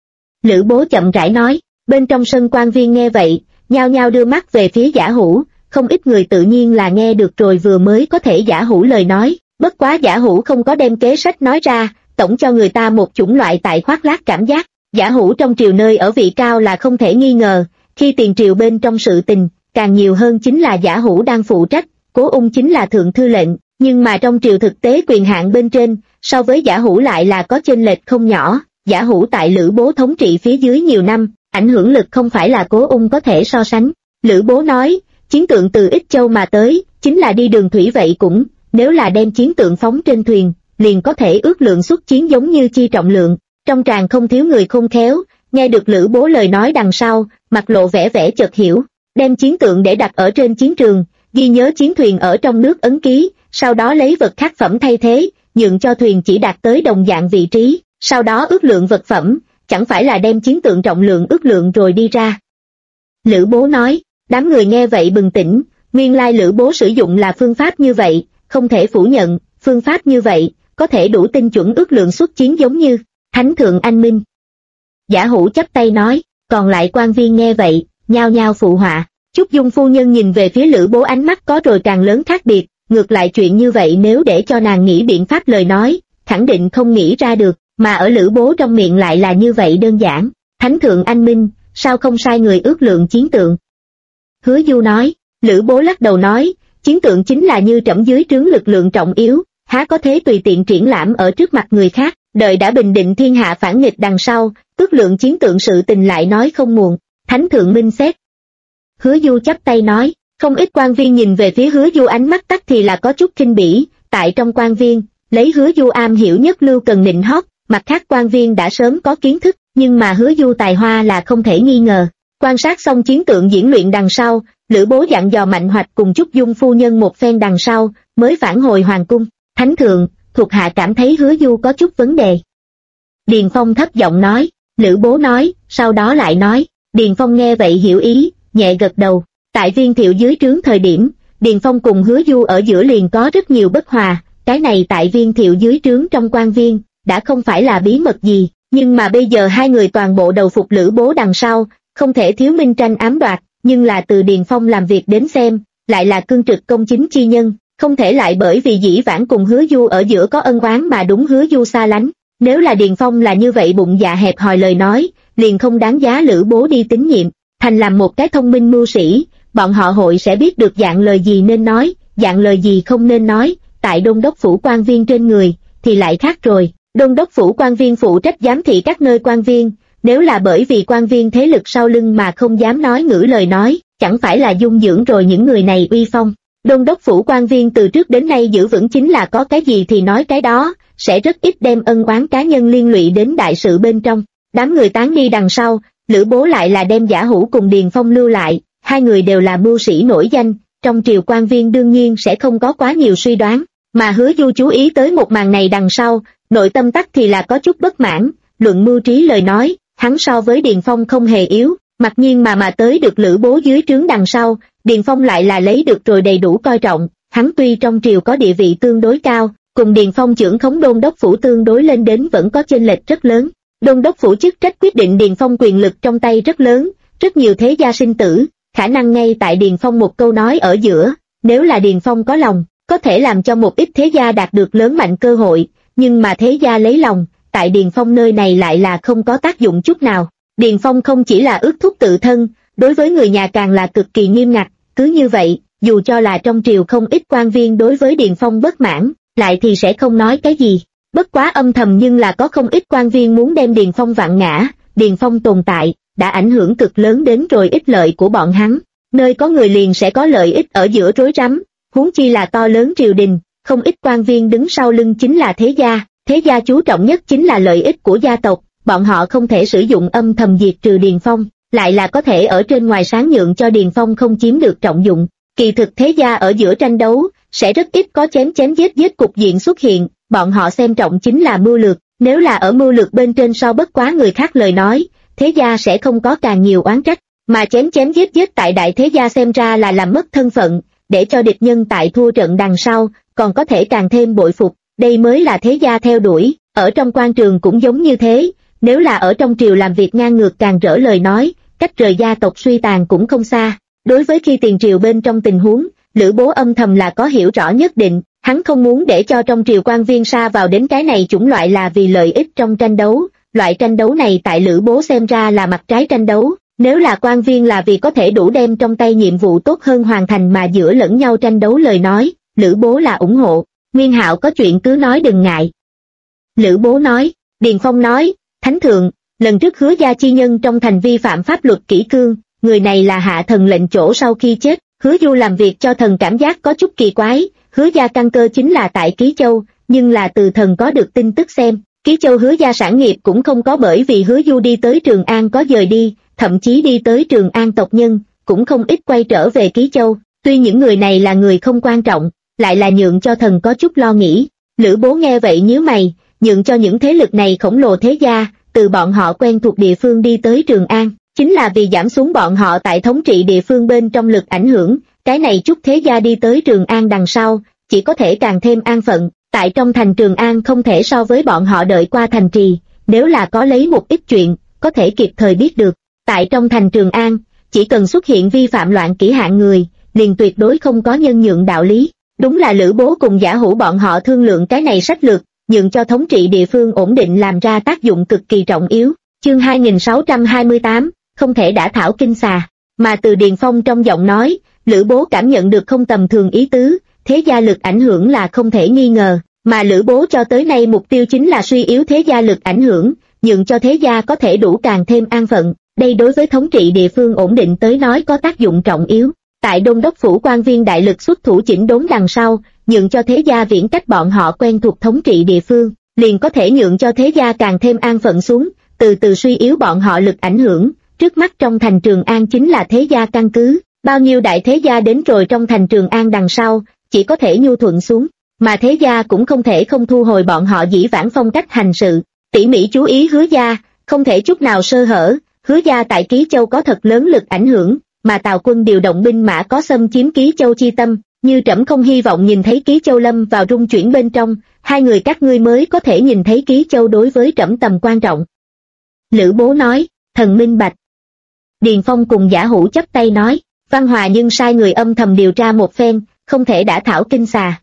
Lữ Bố chậm rãi nói, bên trong sân quan viên nghe vậy, nhao nhao đưa mắt về phía Giả Hữu, không ít người tự nhiên là nghe được rồi vừa mới có thể Giả Hữu lời nói, bất quá Giả Hữu không có đem kế sách nói ra, tổng cho người ta một chủng loại tại khoác lác cảm giác. Giả Hữu trong triều nơi ở vị cao là không thể nghi ngờ, khi tiền triều bên trong sự tình, càng nhiều hơn chính là Giả Hữu đang phụ trách, Cố Ung chính là thượng thư lệnh, nhưng mà trong triều thực tế quyền hạn bên trên, so với Giả Hữu lại là có chênh lệch không nhỏ. Giả Hữu tại Lữ Bố thống trị phía dưới nhiều năm, ảnh hưởng lực không phải là Cố Ung có thể so sánh. Lữ Bố nói, chiến tượng từ Ích Châu mà tới, chính là đi đường thủy vậy cũng, nếu là đem chiến tượng phóng trên thuyền, liền có thể ước lượng xuất chiến giống như chi trọng lượng. Trong tràng không thiếu người khôn khéo, nghe được Lữ Bố lời nói đằng sau, mặt lộ vẻ vẻ chợt hiểu, đem chiến tượng để đặt ở trên chiến trường, ghi nhớ chiến thuyền ở trong nước ấn ký, sau đó lấy vật khác phẩm thay thế, nhượng cho thuyền chỉ đạt tới đồng dạng vị trí, sau đó ước lượng vật phẩm, chẳng phải là đem chiến tượng trọng lượng ước lượng rồi đi ra. Lữ Bố nói, đám người nghe vậy bừng tỉnh, nguyên lai Lữ Bố sử dụng là phương pháp như vậy, không thể phủ nhận, phương pháp như vậy, có thể đủ tinh chuẩn ước lượng xuất chiến giống như. Thánh thượng anh minh. Giả Hữu chắp tay nói, còn lại quan viên nghe vậy, nhao nhao phụ họa. Trúc Dung phu nhân nhìn về phía Lữ Bố ánh mắt có rồi càng lớn khác biệt, ngược lại chuyện như vậy nếu để cho nàng nghĩ biện pháp lời nói, khẳng định không nghĩ ra được, mà ở Lữ Bố trong miệng lại là như vậy đơn giản. Thánh thượng anh minh, sao không sai người ước lượng chiến tượng? Hứa Du nói, Lữ Bố lắc đầu nói, chiến tượng chính là như trẫm dưới trướng lực lượng trọng yếu, há có thế tùy tiện triển lãm ở trước mặt người khác, đợi đã bình định thiên hạ phản nghịch đằng sau, ước lượng chiến tượng sự tình lại nói không muộn. Thánh thượng minh xét. Hứa Du chắp tay nói, không ít quan viên nhìn về phía Hứa Du ánh mắt tắc thì là có chút khinh bỉ, tại trong quan viên, lấy Hứa Du am hiểu nhất Lưu Cần nịnh hót, mặt khác quan viên đã sớm có kiến thức, nhưng mà Hứa Du tài hoa là không thể nghi ngờ. Quan sát xong chiến tượng diễn luyện đằng sau, Lữ Bố dặn dò Mạnh Hoạch cùng Trúc Dung phu nhân một phen đằng sau, mới phản hồi hoàng cung. Thánh thượng, thuộc hạ cảm thấy Hứa Du có chút vấn đề. Điền Phong thấp giọng nói, Lữ Bố nói, sau đó lại nói. Điền Phong nghe vậy hiểu ý, nhẹ gật đầu. Tại Viên Thiệu dưới trướng thời điểm, Điền Phong cùng Hứa Du ở giữa liền có rất nhiều bất hòa, cái này tại Viên Thiệu dưới trướng trong quan viên, đã không phải là bí mật gì, nhưng mà bây giờ hai người toàn bộ đầu phục Lữ Bố đằng sau, không thể thiếu minh tranh ám đoạt, nhưng là từ Điền Phong làm việc đến xem, lại là cương trực công chính chi nhân, không thể lại bởi vì dĩ vãng cùng Hứa Du ở giữa có ân oán mà đúng Hứa Du xa lánh. Nếu là Điền Phong là như vậy bụng dạ hẹp hòi lời nói, liền không đáng giá Lữ Bố đi tín nhiệm. Thành làm một cái thông minh mưu sĩ, bọn họ hội sẽ biết được dạng lời gì nên nói, dạng lời gì không nên nói. Tại đôn đốc phủ quan viên trên người, thì lại khác rồi. Đôn đốc phủ quan viên phụ trách giám thị các nơi quan viên, nếu là bởi vì quan viên thế lực sau lưng mà không dám nói ngữ lời nói, chẳng phải là dung dưỡng rồi những người này uy phong. Đôn đốc phủ quan viên từ trước đến nay giữ vững chính là có cái gì thì nói cái đó, sẽ rất ít đem ân oán cá nhân liên lụy đến đại sự bên trong. Đám người tán đi đằng sau, Lữ Bố lại là đem Giả Hữu cùng Điền Phong lưu lại, hai người đều là mưu sĩ nổi danh, trong triều quan viên đương nhiên sẽ không có quá nhiều suy đoán, mà Hứa Du chú ý tới một màn này đằng sau, nội tâm tắc thì là có chút bất mãn, luận mưu trí lời nói, hắn so với Điền Phong không hề yếu, mặc nhiên mà tới được Lữ Bố dưới trướng đằng sau, Điền Phong lại là lấy được rồi đầy đủ coi trọng, hắn tuy trong triều có địa vị tương đối cao, cùng Điền Phong trưởng khống đôn đốc phủ tương đối lên đến vẫn có chênh lệch rất lớn. Đôn đốc phủ chức trách quyết định Điền Phong quyền lực trong tay rất lớn, rất nhiều thế gia sinh tử, khả năng ngay tại Điền Phong một câu nói ở giữa, nếu là Điền Phong có lòng, có thể làm cho một ít thế gia đạt được lớn mạnh cơ hội, nhưng mà thế gia lấy lòng, tại Điền Phong nơi này lại là không có tác dụng chút nào. Điền Phong không chỉ là ước thúc tự thân, đối với người nhà càng là cực kỳ nghiêm ngặt, cứ như vậy, dù cho là trong triều không ít quan viên đối với Điền Phong bất mãn, lại thì sẽ không nói cái gì. Bất quá âm thầm nhưng là có không ít quan viên muốn đem Điền Phong vặn ngã, Điền Phong tồn tại, đã ảnh hưởng cực lớn đến rồi ích lợi của bọn hắn. Nơi có người liền sẽ có lợi ích ở giữa rối rắm, huống chi là to lớn triều đình, không ít quan viên đứng sau lưng chính là thế gia chú trọng nhất chính là lợi ích của gia tộc, bọn họ không thể sử dụng âm thầm diệt trừ Điền Phong, lại là có thể ở trên ngoài sáng nhượng cho Điền Phong không chiếm được trọng dụng. Kỳ thực thế gia ở giữa tranh đấu, sẽ rất ít có chém chém giết cục diện xuất hiện, bọn họ xem trọng chính là mưu lược, nếu là ở mưu lược bên trên so bất quá người khác lời nói, thế gia sẽ không có càng nhiều oán trách, mà chém giết tại đại thế gia xem ra là làm mất thân phận, để cho địch nhân tại thua trận đằng sau, còn có thể càng thêm bội phục, đây mới là thế gia theo đuổi, ở trong quan trường cũng giống như thế, nếu là ở trong triều làm việc ngang ngược càng rỡ lời nói, cách rời gia tộc suy tàn cũng không xa. Đối với khi tiền triều bên trong tình huống, Lữ Bố âm thầm là có hiểu rõ nhất định, hắn không muốn để cho trong triều quan viên sa vào đến cái này chủng loại là vì lợi ích trong tranh đấu, loại tranh đấu này tại Lữ Bố xem ra là mặt trái tranh đấu, nếu là quan viên là vì có thể đủ đem trong tay nhiệm vụ tốt hơn hoàn thành mà giữa lẫn nhau tranh đấu lời nói, Lữ Bố là ủng hộ. Nguyên Hạo có chuyện cứ nói đừng ngại. Lữ Bố nói. Điền Phong nói, Thánh thượng, lần trước Hứa gia chi nhân trong thành vi phạm pháp luật kỷ cương, người này là hạ thần lệnh chỗ sau khi chết, Hứa Du làm việc cho thần cảm giác có chút kỳ quái, Hứa gia căn cơ chính là tại Ký Châu, nhưng là từ thần có được tin tức xem, Ký Châu Hứa gia sản nghiệp cũng không có bởi vì Hứa Du đi tới Trường An có dời đi, thậm chí đi tới Trường An tộc nhân, cũng không ít quay trở về Ký Châu, tuy những người này là người không quan trọng, lại là nhượng cho thần có chút lo nghĩ. Lữ Bố nghe vậy nhíu mày, nhượng cho những thế lực này khổng lồ thế gia, từ bọn họ quen thuộc địa phương đi tới Trường An, chính là vì giảm xuống bọn họ tại thống trị địa phương bên trong lực ảnh hưởng, cái này chút thế gia đi tới Trường An đằng sau, chỉ có thể càng thêm an phận, tại trong thành Trường An không thể so với bọn họ đợi qua thành trì, nếu là có lấy một ít chuyện, có thể kịp thời biết được, tại trong thành Trường An, chỉ cần xuất hiện vi phạm loạn kỷ hạng người, liền tuyệt đối không có nhân nhượng đạo lý. Đúng là Lữ Bố cùng Giả Hữu bọn họ thương lượng cái này sách lược, nhượng cho thống trị địa phương ổn định làm ra tác dụng cực kỳ trọng yếu. Chương 2628, không thể đả thảo kinh xà, mà từ Điền Phong trong giọng nói, Lữ Bố cảm nhận được không tầm thường ý tứ, thế gia lực ảnh hưởng là không thể nghi ngờ, mà Lữ Bố cho tới nay mục tiêu chính là suy yếu thế gia lực ảnh hưởng, nhượng cho thế gia có thể đủ càng thêm an phận, đây đối với thống trị địa phương ổn định tới nói có tác dụng trọng yếu. Tại Đôn đốc phủ quan viên đại lực xuất thủ chỉnh đốn đằng sau, nhượng cho thế gia viễn cách bọn họ quen thuộc thống trị địa phương, liền có thể nhượng cho thế gia càng thêm an phận xuống, từ từ suy yếu bọn họ lực ảnh hưởng. Trước mắt trong thành Trường An chính là thế gia căn cứ, bao nhiêu đại thế gia đến rồi trong thành Trường An đằng sau, chỉ có thể nhu thuận xuống, mà thế gia cũng không thể không thu hồi bọn họ dĩ vãng phong cách hành sự, tỉ mỉ chú ý Hứa gia, không thể chút nào sơ hở. Hứa gia tại Ký Châu có thật lớn lực ảnh hưởng, mà Tào quân điều động binh mã có xâm chiếm Ký Châu chi tâm, như trẫm không hy vọng nhìn thấy Ký Châu lâm vào rung chuyển bên trong, hai người các ngươi mới có thể nhìn thấy Ký Châu đối với trẫm tầm quan trọng. Lữ Bố nói, thần minh bạch. Điền Phong cùng Giả Hữu chắp tay nói, Văn Hòa nhưng sai người âm thầm điều tra một phen, không thể đả thảo kinh xà.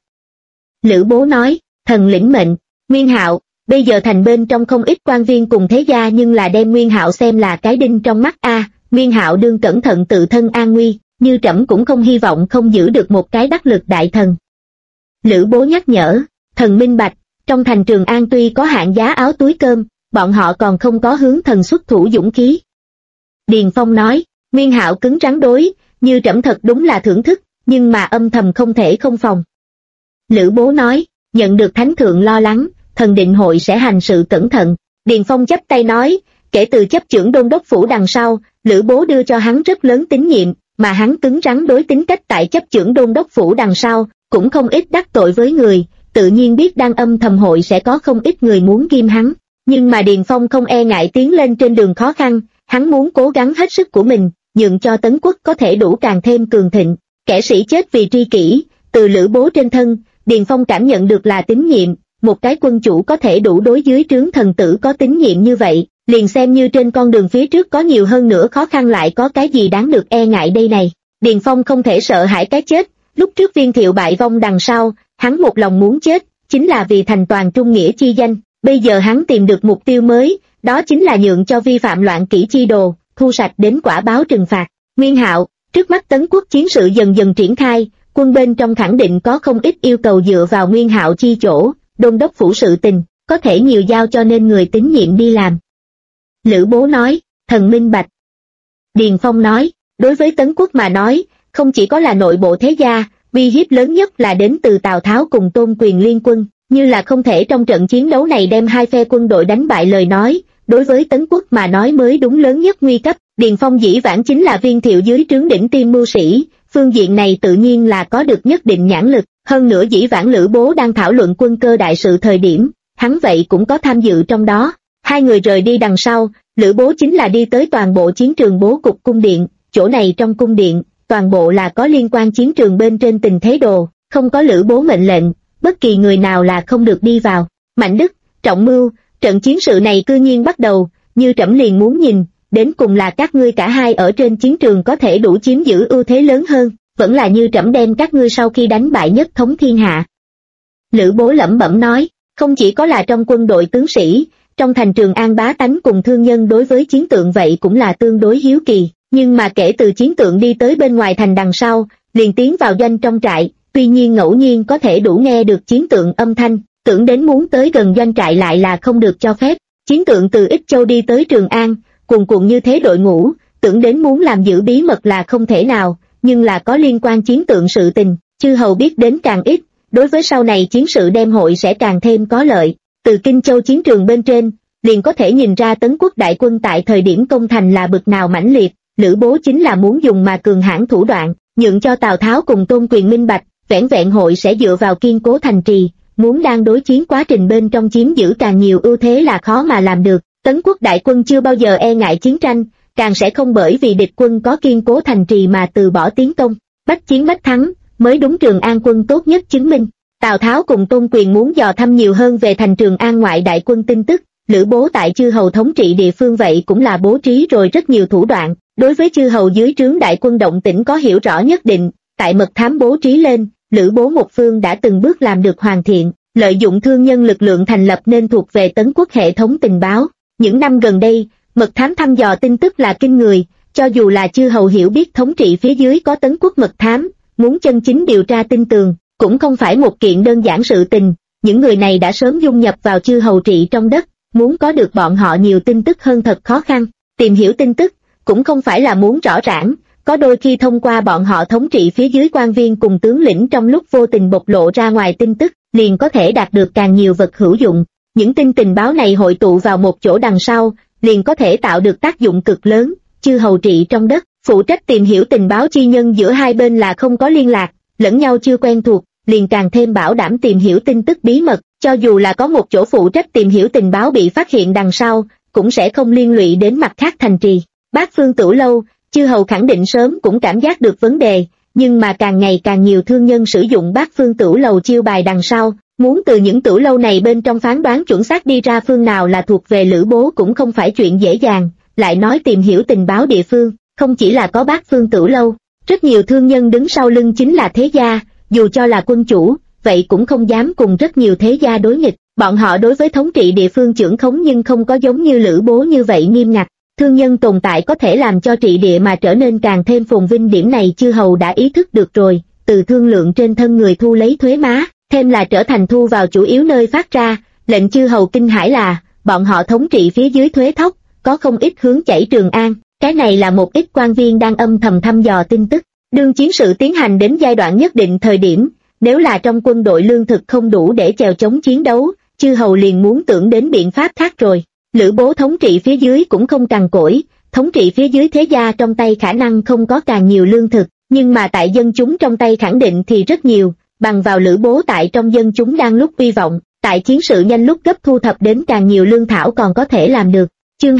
Lữ Bố nói, thần lĩnh mệnh. Nguyên Hạo, bây giờ thành bên trong không ít quan viên cùng thế gia nhưng là đem Nguyên Hạo xem là cái đinh trong mắt a. Nguyên Hạo đương cẩn thận tự thân an nguy, như trẫm cũng không hy vọng không giữ được một cái đắc lực đại thần. Lữ Bố nhắc nhở, thần minh bạch, trong thành Trường An tuy có hạng giá áo túi cơm, bọn họ còn không có hướng thần xuất thủ dũng khí. Điền Phong nói, Nguyên Hạo cứng rắn đối, như trẫm thật đúng là thưởng thức, nhưng mà âm thầm không thể không phòng. Lữ Bố nói, nhận được thánh thượng lo lắng, thần định hội sẽ hành sự cẩn thận. Điền Phong chắp tay nói, kể từ chấp chưởng Đôn đốc phủ đằng sau, Lữ Bố đưa cho hắn rất lớn tín nhiệm, mà hắn cứng rắn đối tính cách tại chấp chưởng Đôn đốc phủ đằng sau, cũng không ít đắc tội với người, tự nhiên biết đang âm thầm hội sẽ có không ít người muốn ghim hắn. Nhưng mà Điền Phong không e ngại tiến lên trên đường khó khăn, hắn muốn cố gắng hết sức của mình, nhượng cho Tấn quốc có thể đủ càng thêm cường thịnh. Kẻ sĩ chết vì tri kỷ, từ Lữ Bố trên thân, Điền Phong cảm nhận được là tín nhiệm, một cái quân chủ có thể đủ đối dưới trướng thần tử có tín nhiệm như vậy, liền xem như trên con đường phía trước có nhiều hơn nữa khó khăn lại có cái gì đáng được e ngại đây này. Điền Phong không thể sợ hãi cái chết, lúc trước Viên Thiệu bại vong đằng sau, hắn một lòng muốn chết, chính là vì thành toàn trung nghĩa chi danh, bây giờ hắn tìm được mục tiêu mới, đó chính là nhượng cho vi phạm loạn kỷ chi đồ, thu sạch đến quả báo trừng phạt. Nguyên Hạo, trước mắt Tấn quốc chiến sự dần dần triển khai, quân bên trong khẳng định có không ít yêu cầu dựa vào Nguyên Hạo chi chỗ, Đôn đốc phủ sự tình, có thể nhiều giao cho nên người tín nhiệm đi làm. Lữ Bố nói, thần minh bạch. Điền Phong nói, đối với Tấn quốc mà nói, không chỉ có là nội bộ thế gia, uy hiếp lớn nhất là đến từ Tào Tháo cùng Tôn Quyền liên quân, như là không thể trong trận chiến đấu này đem hai phe quân đội đánh bại lời nói, đối với Tấn quốc mà nói mới đúng lớn nhất nguy cấp. Điền Phong dĩ vãng chính là Viên Thiệu dưới trướng đỉnh tiêm mưu sĩ, phương diện này tự nhiên là có được nhất định nhãn lực, hơn nữa dĩ vãng Lữ Bố đang thảo luận quân cơ đại sự thời điểm, hắn vậy cũng có tham dự trong đó. Hai người rời đi đằng sau, Lữ Bố chính là đi tới toàn bộ chiến trường bố cục cung điện, chỗ này trong cung điện, toàn bộ là có liên quan chiến trường bên trên tình thế đồ, không có Lữ Bố mệnh lệnh, bất kỳ người nào là không được đi vào. Mạnh Đức, Trọng Mưu, trận chiến sự này cư nhiên bắt đầu, như trẫm liền muốn nhìn, đến cùng là các ngươi cả hai ở trên chiến trường có thể đủ chiếm giữ ưu thế lớn hơn, vẫn là như trẫm đem các ngươi sau khi đánh bại nhất thống thiên hạ. Lữ Bố lẩm bẩm nói, không chỉ có là trong quân đội tướng sĩ, trong thành Trường An bá tánh cùng thương nhân đối với chiến tượng vậy cũng là tương đối hiếu kỳ, nhưng mà kể từ chiến tượng đi tới bên ngoài thành đằng sau, liền tiến vào doanh trong trại, tuy nhiên ngẫu nhiên có thể đủ nghe được chiến tượng âm thanh, tưởng đến muốn tới gần doanh trại lại là không được cho phép. Chiến tượng từ Ích Châu đi tới Trường An, cuồn cuộn như thế đội ngũ, tưởng đến muốn làm giữ bí mật là không thể nào, nhưng là có liên quan chiến tượng sự tình, chư hầu biết đến càng ít, đối với sau này chiến sự đem hội sẽ càng thêm có lợi. Từ Kinh Châu chiến trường bên trên, liền có thể nhìn ra Tấn quốc đại quân tại thời điểm công thành là bực nào mãnh liệt. Lữ Bố chính là muốn dùng mà cường hãn thủ đoạn, nhượng cho Tào Tháo cùng Tôn Quyền minh bạch, vẻn vẹn hội sẽ dựa vào kiên cố thành trì, muốn đang đối chiến quá trình bên trong chiếm giữ càng nhiều ưu thế là khó mà làm được. Tấn quốc đại quân chưa bao giờ e ngại chiến tranh, càng sẽ không bởi vì địch quân có kiên cố thành trì mà từ bỏ tiến công. Bách chiến bách thắng, mới đúng Trường An quân tốt nhất chứng minh. Tào Tháo cùng Tôn Quyền muốn dò thăm nhiều hơn về thành Trường An ngoại đại quân tin tức, Lữ Bố tại chư hầu thống trị địa phương vậy cũng là bố trí rồi rất nhiều thủ đoạn, đối với chư hầu dưới trướng đại quân động tĩnh có hiểu rõ nhất định, tại mật thám bố trí lên, Lữ Bố một phương đã từng bước làm được hoàn thiện, lợi dụng thương nhân lực lượng thành lập nên thuộc về Tấn quốc hệ thống tình báo. Những năm gần đây, mật thám thăm dò tin tức là kinh người, cho dù là chư hầu hiểu biết thống trị phía dưới có Tấn Quốc mật thám, muốn chân chính điều tra tin tường, cũng không phải một kiện đơn giản sự tình. Những người này đã sớm dung nhập vào chư hầu trị trong đất, muốn có được bọn họ nhiều tin tức hơn thật khó khăn. Tìm hiểu tin tức, cũng không phải là muốn rõ ràng, có đôi khi thông qua bọn họ thống trị phía dưới quan viên cùng tướng lĩnh trong lúc vô tình bộc lộ ra ngoài tin tức, liền có thể đạt được càng nhiều vật hữu dụng. Những tin tình báo này hội tụ vào một chỗ đằng sau, liền có thể tạo được tác dụng cực lớn. Chư hầu trị trong đất, phụ trách tìm hiểu tình báo chi nhân giữa hai bên là không có liên lạc, lẫn nhau chưa quen thuộc, liền càng thêm bảo đảm tìm hiểu tin tức bí mật, cho dù là có một chỗ phụ trách tìm hiểu tình báo bị phát hiện đằng sau, cũng sẽ không liên lụy đến mặt khác thành trì. Bát Phương Tửu Lâu, chư hầu khẳng định sớm cũng cảm giác được vấn đề, nhưng mà càng ngày càng nhiều thương nhân sử dụng Bát Phương Tửu Lầu chiêu bài đằng sau, muốn từ những tửu lâu này bên trong phán đoán chuẩn xác đi ra phương nào là thuộc về Lữ Bố cũng không phải chuyện dễ dàng. Lại nói tìm hiểu tình báo địa phương, không chỉ là có Bát Phương Tửu Lâu, rất nhiều thương nhân đứng sau lưng chính là thế gia, dù cho là quân chủ, vậy cũng không dám cùng rất nhiều thế gia đối nghịch. Bọn họ đối với thống trị địa phương chưởng khống nhưng không có giống như Lữ Bố như vậy nghiêm ngặt. Thương nhân tồn tại có thể làm cho trị địa mà trở nên càng thêm phồn vinh, điểm này chư hầu đã ý thức được rồi, từ thương lượng trên thân người thu lấy thuế má, thêm là trở thành thu vào chủ yếu nơi phát ra. Lệnh chư hầu kinh hãi là, bọn họ thống trị phía dưới thuế thóc, có không ít hướng chảy Trường An, cái này là một ít quan viên đang âm thầm thăm dò tin tức. Đương chiến sự tiến hành đến giai đoạn nhất định thời điểm, nếu là trong quân đội lương thực không đủ để chèo chống chiến đấu, chư hầu liền muốn tưởng đến biện pháp khác rồi. Lữ Bố thống trị phía dưới cũng không cằn cỗi, thống trị phía dưới thế gia trong tay khả năng không có càng nhiều lương thực, nhưng mà tại dân chúng trong tay khẳng định thì rất nhiều, bằng vào Lữ Bố tại trong dân chúng đang lúc uy vọng, tại chiến sự nhanh lúc gấp thu thập đến càng nhiều lương thảo còn có thể làm được. Chương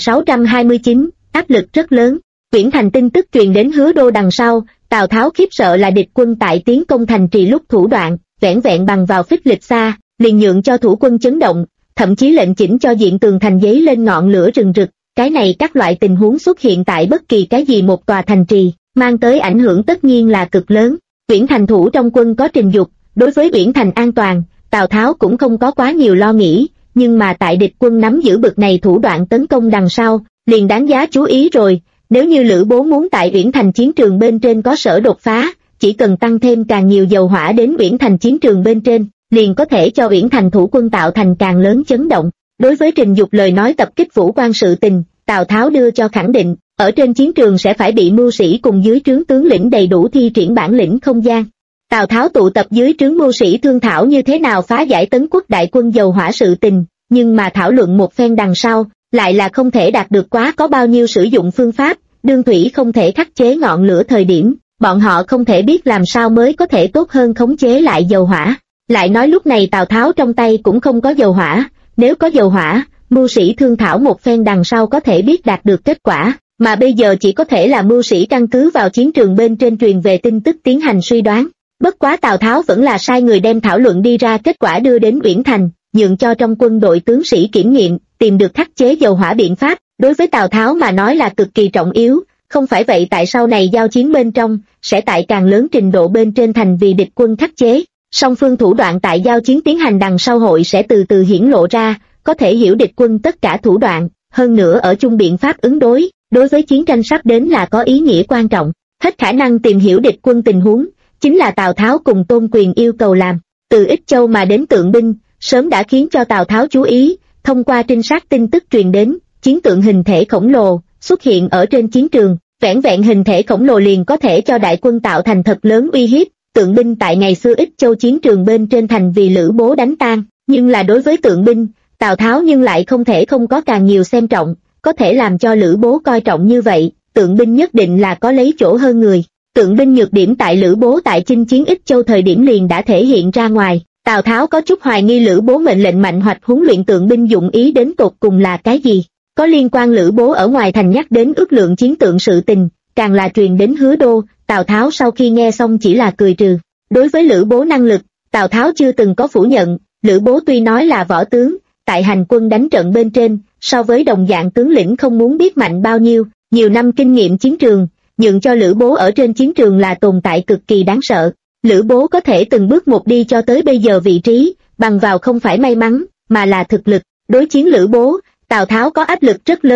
2629, áp lực rất lớn. Uyển Thành tin tức truyền đến Hứa Đô đằng sau, Tào Tháo khiếp sợ là địch quân tại tiến công thành trì lúc thủ đoạn, vẻn vẹn bằng vào phích lịch xa, liền nhượng cho thủ quân chấn động, thậm chí lệnh chỉnh cho diện tường thành giấy lên ngọn lửa rừng rực. Cái này các loại tình huống xuất hiện tại bất kỳ cái gì một tòa thành trì, mang tới ảnh hưởng tất nhiên là cực lớn. Uyển Thành thủ trong quân có Trình Dục, đối với Uyển Thành an toàn, Tào Tháo cũng không có quá nhiều lo nghĩ, nhưng mà tại địch quân nắm giữ bực này thủ đoạn tấn công đằng sau, liền đáng giá chú ý rồi. Nếu như Lữ Bố muốn tại Uyển Thành chiến trường bên trên có sở đột phá, chỉ cần tăng thêm càng nhiều dầu hỏa đến Uyển Thành chiến trường bên trên, liền có thể cho Uyển Thành thủ quân tạo thành càng lớn chấn động. Đối với Trình Dục lời nói tập kích Vũ Quan sự tình, Tào Tháo đưa cho khẳng định, ở trên chiến trường sẽ phải bị mưu sĩ cùng dưới trướng tướng lĩnh đầy đủ thi triển bản lĩnh không gian. Tào Tháo tụ tập dưới trướng mưu sĩ thương thảo như thế nào phá giải Tấn Quốc đại quân dầu hỏa sự tình, nhưng mà thảo luận một phen đằng sau, lại là không thể đạt được quá có bao nhiêu sử dụng phương pháp. Đương thủy không thể khắc chế ngọn lửa thời điểm, bọn họ không thể biết làm sao mới có thể tốt hơn khống chế lại dầu hỏa. Lại nói lúc này Tào Tháo trong tay cũng không có dầu hỏa, nếu có dầu hỏa, mưu sĩ thương thảo một phen đằng sau có thể biết đạt được kết quả, mà bây giờ chỉ có thể là mưu sĩ căn cứ vào chiến trường bên trên truyền về tin tức tiến hành suy đoán. Bất quá Tào Tháo vẫn là sai người đem thảo luận đi ra kết quả đưa đến Uyển Thành, nhượng cho trong quân đội tướng sĩ kiểm nghiệm, tìm được khắc chế dầu hỏa biện pháp, đối với Tào Tháo mà nói là cực kỳ trọng yếu, không phải vậy tại sau này giao chiến bên trong, sẽ tại càng lớn trình độ bên trên thành vì địch quân khắc chế. Song phương thủ đoạn tại giao chiến tiến hành đằng sau hội sẽ từ từ hiển lộ ra, có thể hiểu địch quân tất cả thủ đoạn, hơn nữa ở chung biện pháp ứng đối, đối với chiến tranh sắp đến là có ý nghĩa quan trọng. Hết khả năng tìm hiểu địch quân tình huống, chính là Tào Tháo cùng Tôn Quyền yêu cầu làm. Từ Ích Châu mà đến tượng binh, sớm đã khiến cho Tào Tháo chú ý, thông qua trinh sát tin tức truyền đến, chiến tượng hình thể khổng lồ xuất hiện ở trên chiến trường, vẻn vẹn hình thể khổng lồ liền có thể cho đại quân tạo thành thật lớn uy hiếp. Tượng binh tại ngày xưa Ích Châu chiến trường bên trên thành vì Lữ Bố đánh tan, nhưng là đối với tượng binh, Tào Tháo nhưng lại không thể không có càng nhiều xem trọng, có thể làm cho Lữ Bố coi trọng như vậy, tượng binh nhất định là có lấy chỗ hơn người. Tượng binh nhược điểm tại Lữ Bố tại chinh chiến Ích Châu thời điểm liền đã thể hiện ra ngoài. Tào Tháo có chút hoài nghi Lữ Bố mệnh lệnh mạnh hoạch huấn luyện tượng binh dụng ý đến tột cùng là cái gì. Có liên quan Lữ Bố ở ngoài thành nhắc đến ước lượng chiến tượng sự tình, càng là truyền đến Hứa Đô. Tào Tháo sau khi nghe xong chỉ là cười trừ. Đối với Lữ Bố năng lực, Tào Tháo chưa từng có phủ nhận. Lữ Bố tuy nói là võ tướng, tại hành quân đánh trận bên trên, so với đồng dạng tướng lĩnh không muốn biết mạnh bao nhiêu, nhiều năm kinh nghiệm chiến trường, nhượng cho Lữ Bố ở trên chiến trường là tồn tại cực kỳ đáng sợ. Lữ Bố có thể từng bước một đi cho tới bây giờ vị trí, bằng vào không phải may mắn, mà là thực lực. Đối chiến Lữ Bố, Tào Tháo có áp lực rất lớn,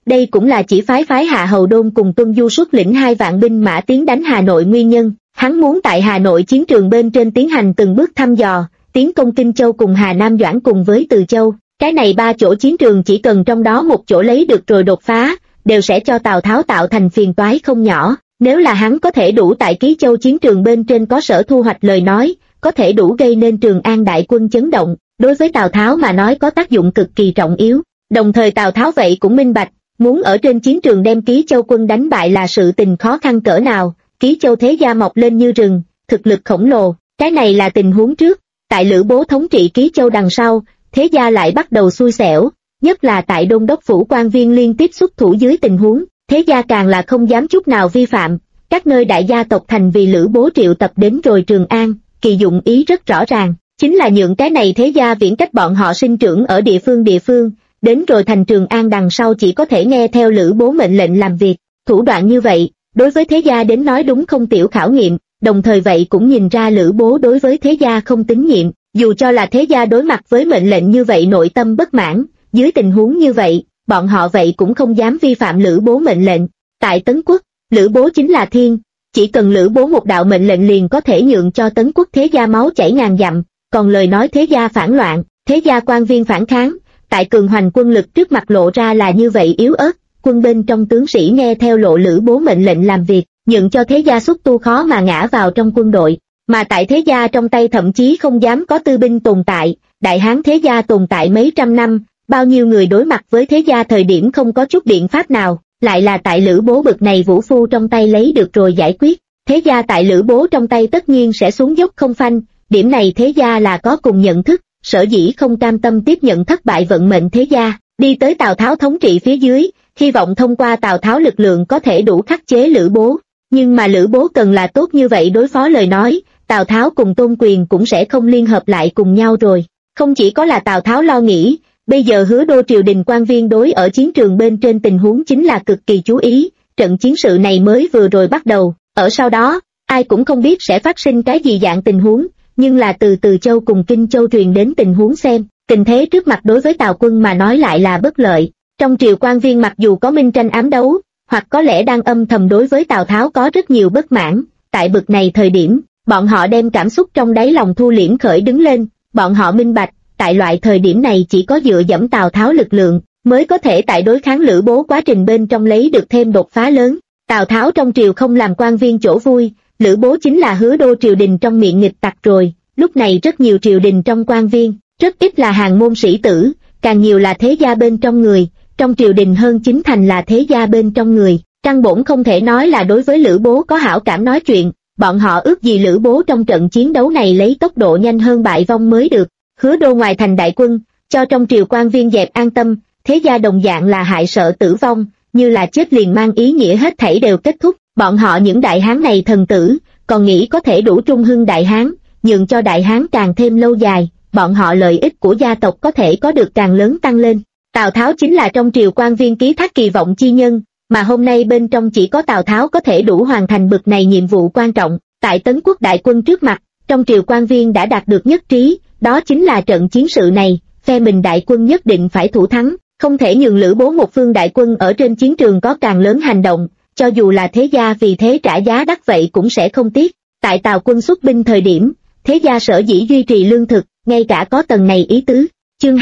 Đây cũng là chỉ phái Hạ Hầu Đôn cùng Tuân Du xuất lĩnh 2 vạn binh mã tiến đánh Hà Nội nguyên nhân. Hắn muốn tại Hà Nội chiến trường bên trên tiến hành từng bước thăm dò, tiến công Kinh Châu cùng Hà Nam Doãn cùng với Từ Châu. Cái này 3 chỗ chiến trường chỉ cần trong đó một chỗ lấy được rồi đột phá, đều sẽ cho Tào Tháo tạo thành phiền toái không nhỏ. Nếu là hắn có thể đủ tại Ký Châu chiến trường bên trên có sở thu hoạch lời nói, có thể đủ gây nên Trường An đại quân chấn động, đối với Tào Tháo mà nói có tác dụng cực kỳ trọng yếu. Đồng thời Tào Tháo vậy cũng minh bạch, muốn ở trên chiến trường đem Ký Châu quân đánh bại là sự tình khó khăn cỡ nào. Ký Châu thế gia mọc lên như rừng, thực lực khổng lồ, cái này là tình huống trước. Tại Lữ Bố thống trị Ký Châu đằng sau, thế gia lại bắt đầu xui xẻo, nhất là tại Đôn đốc phủ quan viên liên tiếp xuất thủ dưới tình huống, thế gia càng là không dám chút nào vi phạm. Các nơi đại gia tộc thành vì Lữ Bố triệu tập đến rồi Trường An, kỳ dụng ý rất rõ ràng, chính là nhượng cái này thế gia viễn cách bọn họ sinh trưởng ở địa phương, đến rồi thành Trường An đằng sau chỉ có thể nghe theo Lữ Bố mệnh lệnh làm việc. Thủ đoạn như vậy, đối với thế gia đến nói đúng không tiểu khảo nghiệm, đồng thời vậy cũng nhìn ra Lữ Bố đối với thế gia không tín nhiệm, dù cho là thế gia đối mặt với mệnh lệnh như vậy nội tâm bất mãn, dưới tình huống như vậy, bọn họ vậy cũng không dám vi phạm Lữ Bố mệnh lệnh. Tại Tấn Quốc, Lữ Bố chính là thiên, chỉ cần Lữ Bố một đạo mệnh lệnh liền có thể nhượng cho Tấn Quốc thế gia máu chảy ngàn dặm, còn lời nói thế gia phản loạn, thế gia quan viên phản kháng, tại cường hoành quân lực trước mặt lộ ra là như vậy yếu ớt, quân bên trong tướng sĩ nghe theo lộ Lữ Bố mệnh lệnh làm việc, nhượng cho thế gia xuất tu khó mà ngã vào trong quân đội, mà tại thế gia trong tay thậm chí không dám có tư binh tồn tại. Đại Hán thế gia tồn tại mấy trăm năm, bao nhiêu người đối mặt với thế gia thời điểm không có chút biện pháp nào, lại là tại Lữ Bố bực này vũ phu trong tay lấy được rồi giải quyết. Thế gia tại Lữ Bố trong tay tất nhiên sẽ xuống dốc không phanh, điểm này thế gia là có cùng nhận thức, sở dĩ không cam tâm tiếp nhận thất bại vận mệnh thế gia, đi tới Tào Tháo thống trị phía dưới, hy vọng thông qua Tào Tháo lực lượng có thể đủ khắc chế Lữ Bố. Nhưng mà Lữ Bố cần là tốt như vậy đối phó lời nói, Tào Tháo cùng Tôn Quyền cũng sẽ không liên hợp lại cùng nhau rồi. Không chỉ có là Tào Tháo lo nghĩ, bây giờ Hứa Đô triều đình quan viên đối ở chiến trường bên trên tình huống chính là cực kỳ chú ý, trận chiến sự này mới vừa rồi bắt đầu, ở sau đó, ai cũng không biết sẽ phát sinh cái gì dạng tình huống, nhưng là từ Từ Châu cùng Kinh Châu truyền đến tình huống xem, tình thế trước mặt đối với Tào quân mà nói lại là bất lợi. Trong triều quan viên mặc dù có minh tranh ám đấu, hoặc có lẽ đang âm thầm đối với Tào Tháo có rất nhiều bất mãn, tại bực này thời điểm, bọn họ đem cảm xúc trong đáy lòng thu liễm khởi đứng lên, bọn họ minh bạch, tại loại thời điểm này chỉ có dựa dẫm Tào Tháo lực lượng, mới có thể tại đối kháng Lữ Bố quá trình bên trong lấy được thêm đột phá lớn. Tào Tháo trong triều không làm quan viên chỗ vui, Lữ Bố chính là Hứa Đô triều đình trong miệng nghịch tặc rồi, lúc này rất nhiều triều đình trong quan viên, rất ít là hàng môn sĩ tử, càng nhiều là thế gia bên trong người, trong triều đình hơn 9 thành là thế gia bên trong người, căn bổn không thể nói là đối với Lữ Bố có hảo cảm nói chuyện, bọn họ ước gì Lữ Bố trong trận chiến đấu này lấy tốc độ nhanh hơn bại vong mới được. Hứa Đô ngoài thành đại quân, cho trong triều quan viên dẹp an tâm, thế gia đồng dạng là hại sợ tử vong, như là chết liền mang ý nghĩa hết thảy đều kết thúc, bọn họ những đại hán này thần tử, còn nghĩ có thể đủ trung hưng đại hán, nhường cho đại hán càng thêm lâu dài, bọn họ lợi ích của gia tộc có thể có được càng lớn tăng lên. Tào Tháo chính là trong triều quan viên ký thác kỳ vọng chi nhân, mà hôm nay bên trong chỉ có Tào Tháo có thể đủ hoàn thành bực này nhiệm vụ quan trọng. Tại Tấn Quốc đại quân trước mặt, trong triều quan viên đã đạt được nhất trí, đó chính là trận chiến sự này, phe mình đại quân nhất định phải thủ thắng, không thể nhường Lữ Bố một phương đại quân ở trên chiến trường có càng lớn hành động, cho dù là thế gia vì thế trả giá đắt vậy cũng sẽ không tiếc. Tại Tào quân xuất binh thời điểm, thế gia sở dĩ duy trì lương thực, ngay cả có tầng này ý tứ. Chương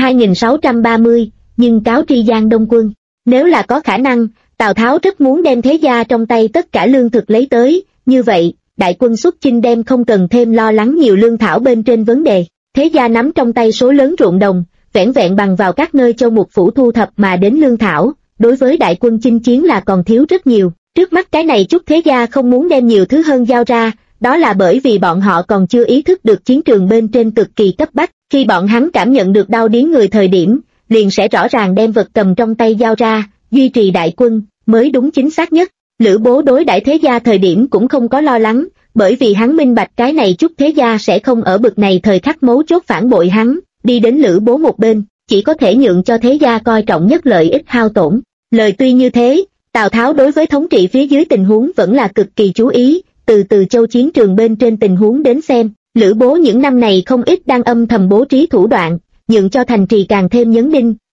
2630, nhưng cáo tri Giang Đông quân. Nếu là có khả năng, Tào Tháo rất muốn đem thế gia trong tay tất cả lương thực lấy tới, như vậy, đại quân xuất chinh đem không cần thêm lo lắng nhiều lương thảo bên trên vấn đề. Thế gia nắm trong tay số lớn ruộng đồng, vẻn vẹn bằng vào các nơi châu mục phủ thu thập mà đến lương thảo, đối với đại quân chinh chiến là còn thiếu rất nhiều. Trước mắt cái này chút thế gia không muốn đem nhiều thứ hơn giao ra, đó là bởi vì bọn họ còn chưa ý thức được chiến trường bên trên cực kỳ cấp bách, khi bọn hắn cảm nhận được đau điếng người thời điểm, liền sẽ rõ ràng đem vật cầm trong tay giao ra, duy trì đại quân, mới đúng chính xác nhất. Lữ Bố đối đãi thế gia thời điểm cũng không có lo lắng, bởi vì hắn minh bạch cái này chút thế gia sẽ không ở bực này thời khắc mấu chốt phản bội hắn, đi đến Lữ Bố một bên, chỉ có thể nhượng cho thế gia coi trọng nhất lợi ích hao tổn. Lời tuy như thế, Tào Tháo đối với thống trị phía dưới tình huống vẫn là cực kỳ chú ý, từ Từ Châu chiến trường bên trên tình huống đến xem, Lữ Bố những năm này không ít đang âm thầm bố trí thủ đoạn, nhượng cho thành trì càng thêm nhấn đinh,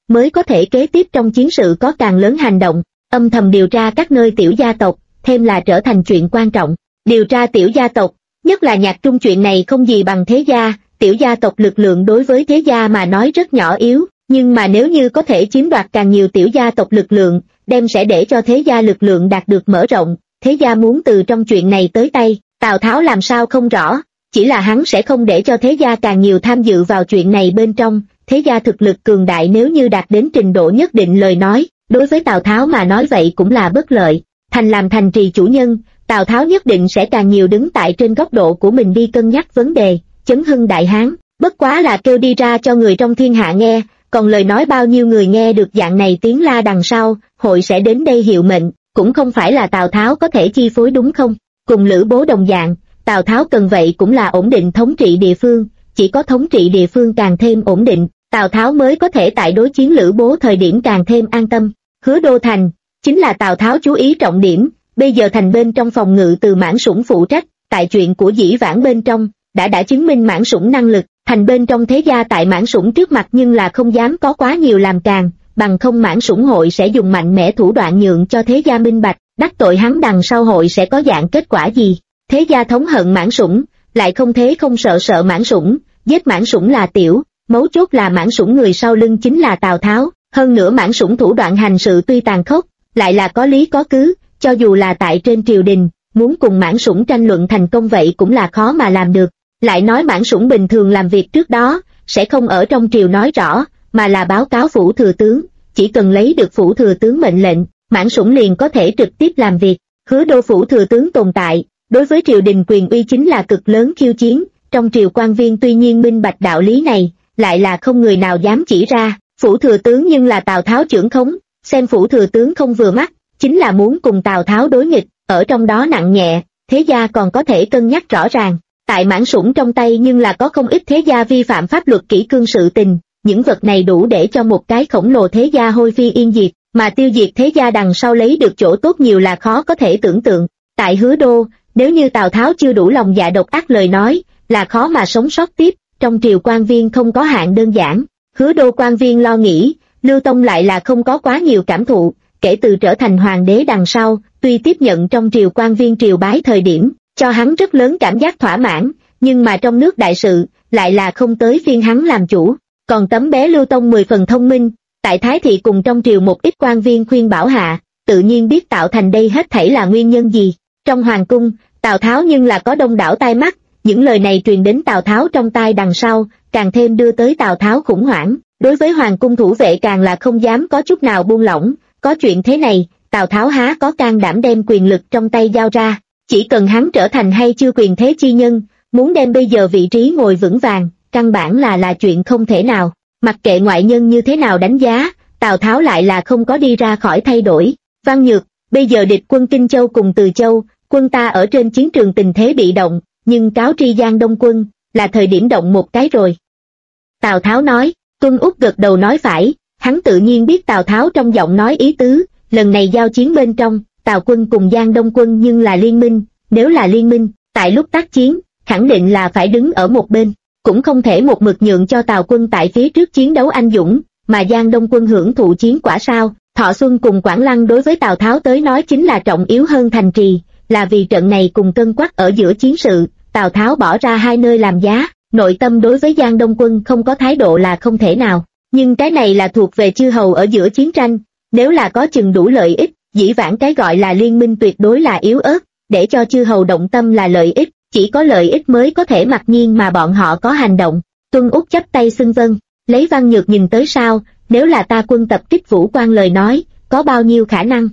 mới có thể kế tiếp trong chiến sự có càng lớn hành động, âm thầm điều tra các nơi tiểu gia tộc, thêm là trở thành chuyện quan trọng. Điều tra tiểu gia tộc, nhất là Nhạc Trung chuyện này không gì bằng thế gia, tiểu gia tộc lực lượng đối với thế gia mà nói rất nhỏ yếu, nhưng mà nếu như có thể chiếm đoạt càng nhiều tiểu gia tộc lực lượng, đem sẽ để cho thế gia lực lượng đạt được mở rộng, thế gia muốn từ trong chuyện này tới tay, Tào Tháo làm sao không rõ, chỉ là hắn sẽ không để cho thế gia càng nhiều tham dự vào chuyện này bên trong, thế gia thực lực cường đại nếu như đạt đến trình độ nhất định lời nói, đối với Tào Tháo mà nói vậy cũng là bất lợi, thành làm thành trì chủ nhân, Tào Tháo nhất định sẽ càng nhiều đứng tại trên góc độ của mình đi cân nhắc vấn đề, chấn hưng đại hán, bất quá là kêu đi ra cho người trong thiên hạ nghe, còn lời nói bao nhiêu người nghe được dạng này tiếng la đằng sau, hội sẽ đến đây hiệu mệnh, cũng không phải là Tào Tháo có thể chi phối đúng không? Cùng Lữ Bố đồng dạng, Tào Tháo cần vậy cũng là ổn định thống trị địa phương, chỉ có thống trị địa phương càng thêm ổn định, Tào Tháo mới có thể tại đối chiến Lữ Bố thời điểm càng thêm an tâm. Hứa Đô Thành, chính là Tào Tháo chú ý trọng điểm, bây giờ thành bên trong phòng ngự từ Mãn Sủng phụ trách, tại chuyện của Dĩ Vãng bên trong, đã chứng minh Mãn Sủng năng lực, thành bên trong thế gia tại Mãn Sủng trước mặt nhưng là không dám có quá nhiều làm càng, bằng không Mãn Sủng hội sẽ dùng mạnh mẽ thủ đoạn nhượng cho thế gia minh bạch, đắc tội hắn đằng sau hội sẽ có dạng kết quả gì. Thế gia thống hận Mãn Sủng, lại không thế không sợ Mãn Sủng, giết Mãn Sủng là tiểu, mấu chốt là Mãn Sủng người sau lưng chính là Tào Tháo, hơn nữa Mãn Sủng thủ đoạn hành sự tuy tàn khốc, lại là có lý có cứ, cho dù là tại trên triều đình, muốn cùng Mãn Sủng tranh luận thành công vậy cũng là khó mà làm được. Lại nói Mãn Sủng bình thường làm việc trước đó, sẽ không ở trong triều nói rõ, mà là báo cáo phủ thừa tướng, chỉ cần lấy được phủ thừa tướng mệnh lệnh, Mãn Sủng liền có thể trực tiếp làm việc. Hứa Đô phủ thừa tướng tồn tại, đối với triều đình quyền uy chính là cực lớn khiêu chiến, trong triều quan viên tuy nhiên minh bạch đạo lý này, lại là không người nào dám chỉ ra, phủ thừa tướng nhưng là Tào Tháo trưởng khống, xem phủ thừa tướng không vừa mắt, chính là muốn cùng Tào Tháo đối nghịch, ở trong đó nặng nhẹ, thế gia còn có thể cân nhắc rõ ràng. Tại Mãn Sủng trong tay nhưng là có không ít thế gia vi phạm pháp luật kỷ cương sự tình, những vật này đủ để cho một cái khổng lồ thế gia hôi phi yên diệt, mà tiêu diệt thế gia đằng sau lấy được chỗ tốt nhiều là khó có thể tưởng tượng. Tại Hứa Đô, nếu như Tào Tháo chưa đủ lòng dạ độc ác lời nói, là khó mà sống sót tiếp, trong triều quan viên không có hạng đơn giản. Hứa Đô quan viên lo nghĩ, Lưu Tông lại là không có quá nhiều cảm thụ, kể từ trở thành hoàng đế đằng sau, tuy tiếp nhận trong triều quan viên triều bái thời điểm, cho hắn rất lớn cảm giác thỏa mãn, nhưng mà trong nước đại sự, lại là không tới phiên hắn làm chủ. Còn tấm bé Lưu Tông 10 phần thông minh, tại Thái Thị cùng trong triều một ít quan viên khuyên bảo hạ, tự nhiên biết tạo thành đây hết thảy là nguyên nhân gì. Trong hoàng cung, Tào Tháo nhưng là có đông đảo tai mắt, những lời này truyền đến Tào Tháo trong tai đằng sau, càng thêm đưa tới Tào Tháo khủng hoảng, đối với hoàng cung thủ vệ càng là không dám có chút nào buông lỏng, có chuyện thế này, Tào Tháo há có can đảm đem quyền lực trong tay giao ra, chỉ cần hắn trở thành hay chưa quyền thế chi nhân, muốn đem bây giờ vị trí ngồi vững vàng, căn bản là chuyện không thể nào, mặc kệ ngoại nhân như thế nào đánh giá, Tào Tháo lại là không có đi ra khỏi thay đổi. Văn Nhược, bây giờ địch quân Kinh Châu cùng Từ Châu, quân ta ở trên chiến trường tình thế bị động, nhưng cáo tri Giang Đông quân, là thời điểm động một cái rồi. Tào Tháo nói, Tuân Úc gật đầu nói phải, hắn tự nhiên biết Tào Tháo trong giọng nói ý tứ, lần này giao chiến bên trong, Tào quân cùng Giang Đông quân nhưng là liên minh, nếu là liên minh, tại lúc tác chiến, khẳng định là phải đứng ở một bên, cũng không thể một mực nhượng cho Tào quân tại phía trước chiến đấu anh dũng, mà Giang Đông quân hưởng thụ chiến quả sao. Thọ Xuân cùng Quảng Lăng đối với Tào Tháo tới nói chính là trọng yếu hơn thành trì, là vì trận này cùng cân quắc ở giữa chiến sự, Tào Tháo bỏ ra hai nơi làm giá, nội tâm đối với Giang Đông quân không có thái độ là không thể nào, nhưng cái này là thuộc về chư hầu ở giữa chiến tranh, nếu là có chừng đủ lợi ích, Dĩ Vãng cái gọi là liên minh tuyệt đối là yếu ớt, để cho chư hầu động tâm là lợi ích, chỉ có lợi ích mới có thể mặc nhiên mà bọn họ có hành động. Tuân Úc chắp tay xưng vâng, lấy Văn Nhược nhìn tới sao, nếu là ta quân tập kích Vũ Quan lời nói, có bao nhiêu khả năng?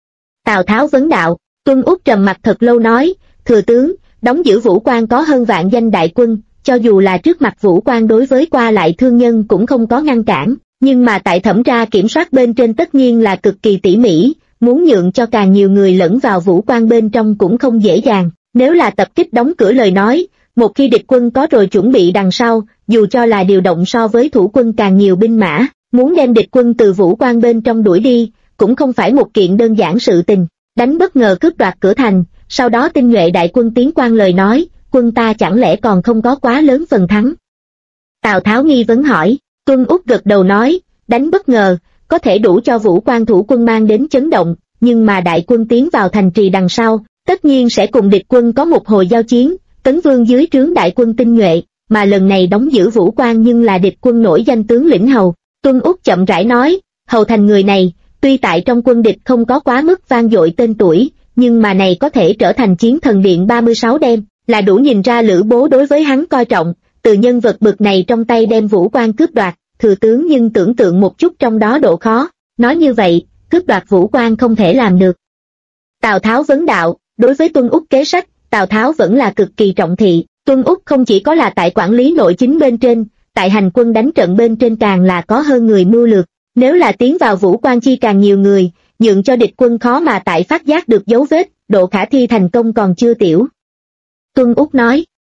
Tào Tháo vấn đạo, Tuân Úc trầm mặt thật lâu nói, thừa tướng, đóng giữ Vũ Quan có hơn vạn danh đại quân, cho dù là trước mặt Vũ Quan đối với qua lại thương nhân cũng không có ngăn cản, nhưng mà tại thẩm tra kiểm soát bên trên tất nhiên là cực kỳ tỉ mỉ, muốn nhượng cho càng nhiều người lẫn vào Vũ Quan bên trong cũng không dễ dàng, nếu là tập kích đóng cửa lời nói, một khi địch quân có rồi chuẩn bị đằng sau, dù cho là điều động so với thủ quân càng nhiều binh mã, muốn đem địch quân từ Vũ Quan bên trong đuổi đi, cũng không phải một kiện đơn giản sự tình, đánh bất ngờ cướp đoạt cửa thành, sau đó tinh nhuệ đại quân tiến quan lời nói, quân ta chẳng lẽ còn không có quá lớn phần thắng. Tào Tháo nghi vấn hỏi, Tuân Úc gật đầu nói, đánh bất ngờ, có thể đủ cho Vũ Quan thủ quân mang đến chấn động, nhưng mà đại quân tiến vào thành trì đằng sau, tất nhiên sẽ cùng địch quân có một hồi giao chiến. Tấn Vương dưới trướng đại quân tinh nhuệ, mà lần này đóng giữ Vũ Quan nhưng là địch quân nổi danh tướng lĩnh Hầu. Tuân Úc chậm rãi nói, Hầu Thành người này, tuy tại trong quân địch không có quá mức vang dội tên tuổi, nhưng mà này có thể trở thành chiến thần điện 36 đêm, là đủ nhìn ra Lữ Bố đối với hắn coi trọng. Từ nhân vật bực này trong tay đem Vũ Quan cướp đoạt, thừa tướng nhưng tưởng tượng một chút trong đó độ khó, nói như vậy, cướp đoạt Vũ Quan không thể làm được. Tào Tháo vấn đạo, đối với Tuân Úc kế sách, Tào Tháo vẫn là cực kỳ trọng thị. Tuân Úc không chỉ có là tại quản lý nội chính bên trên, tại hành quân đánh trận bên trên càng là có hơn người mưu lược. Nếu là tiến vào Vũ Quan chi càng nhiều người, nhượng cho địch quân khó mà tại phát giác được dấu vết, độ khả thi thành công còn chưa tiểu. Tuân Úc nói,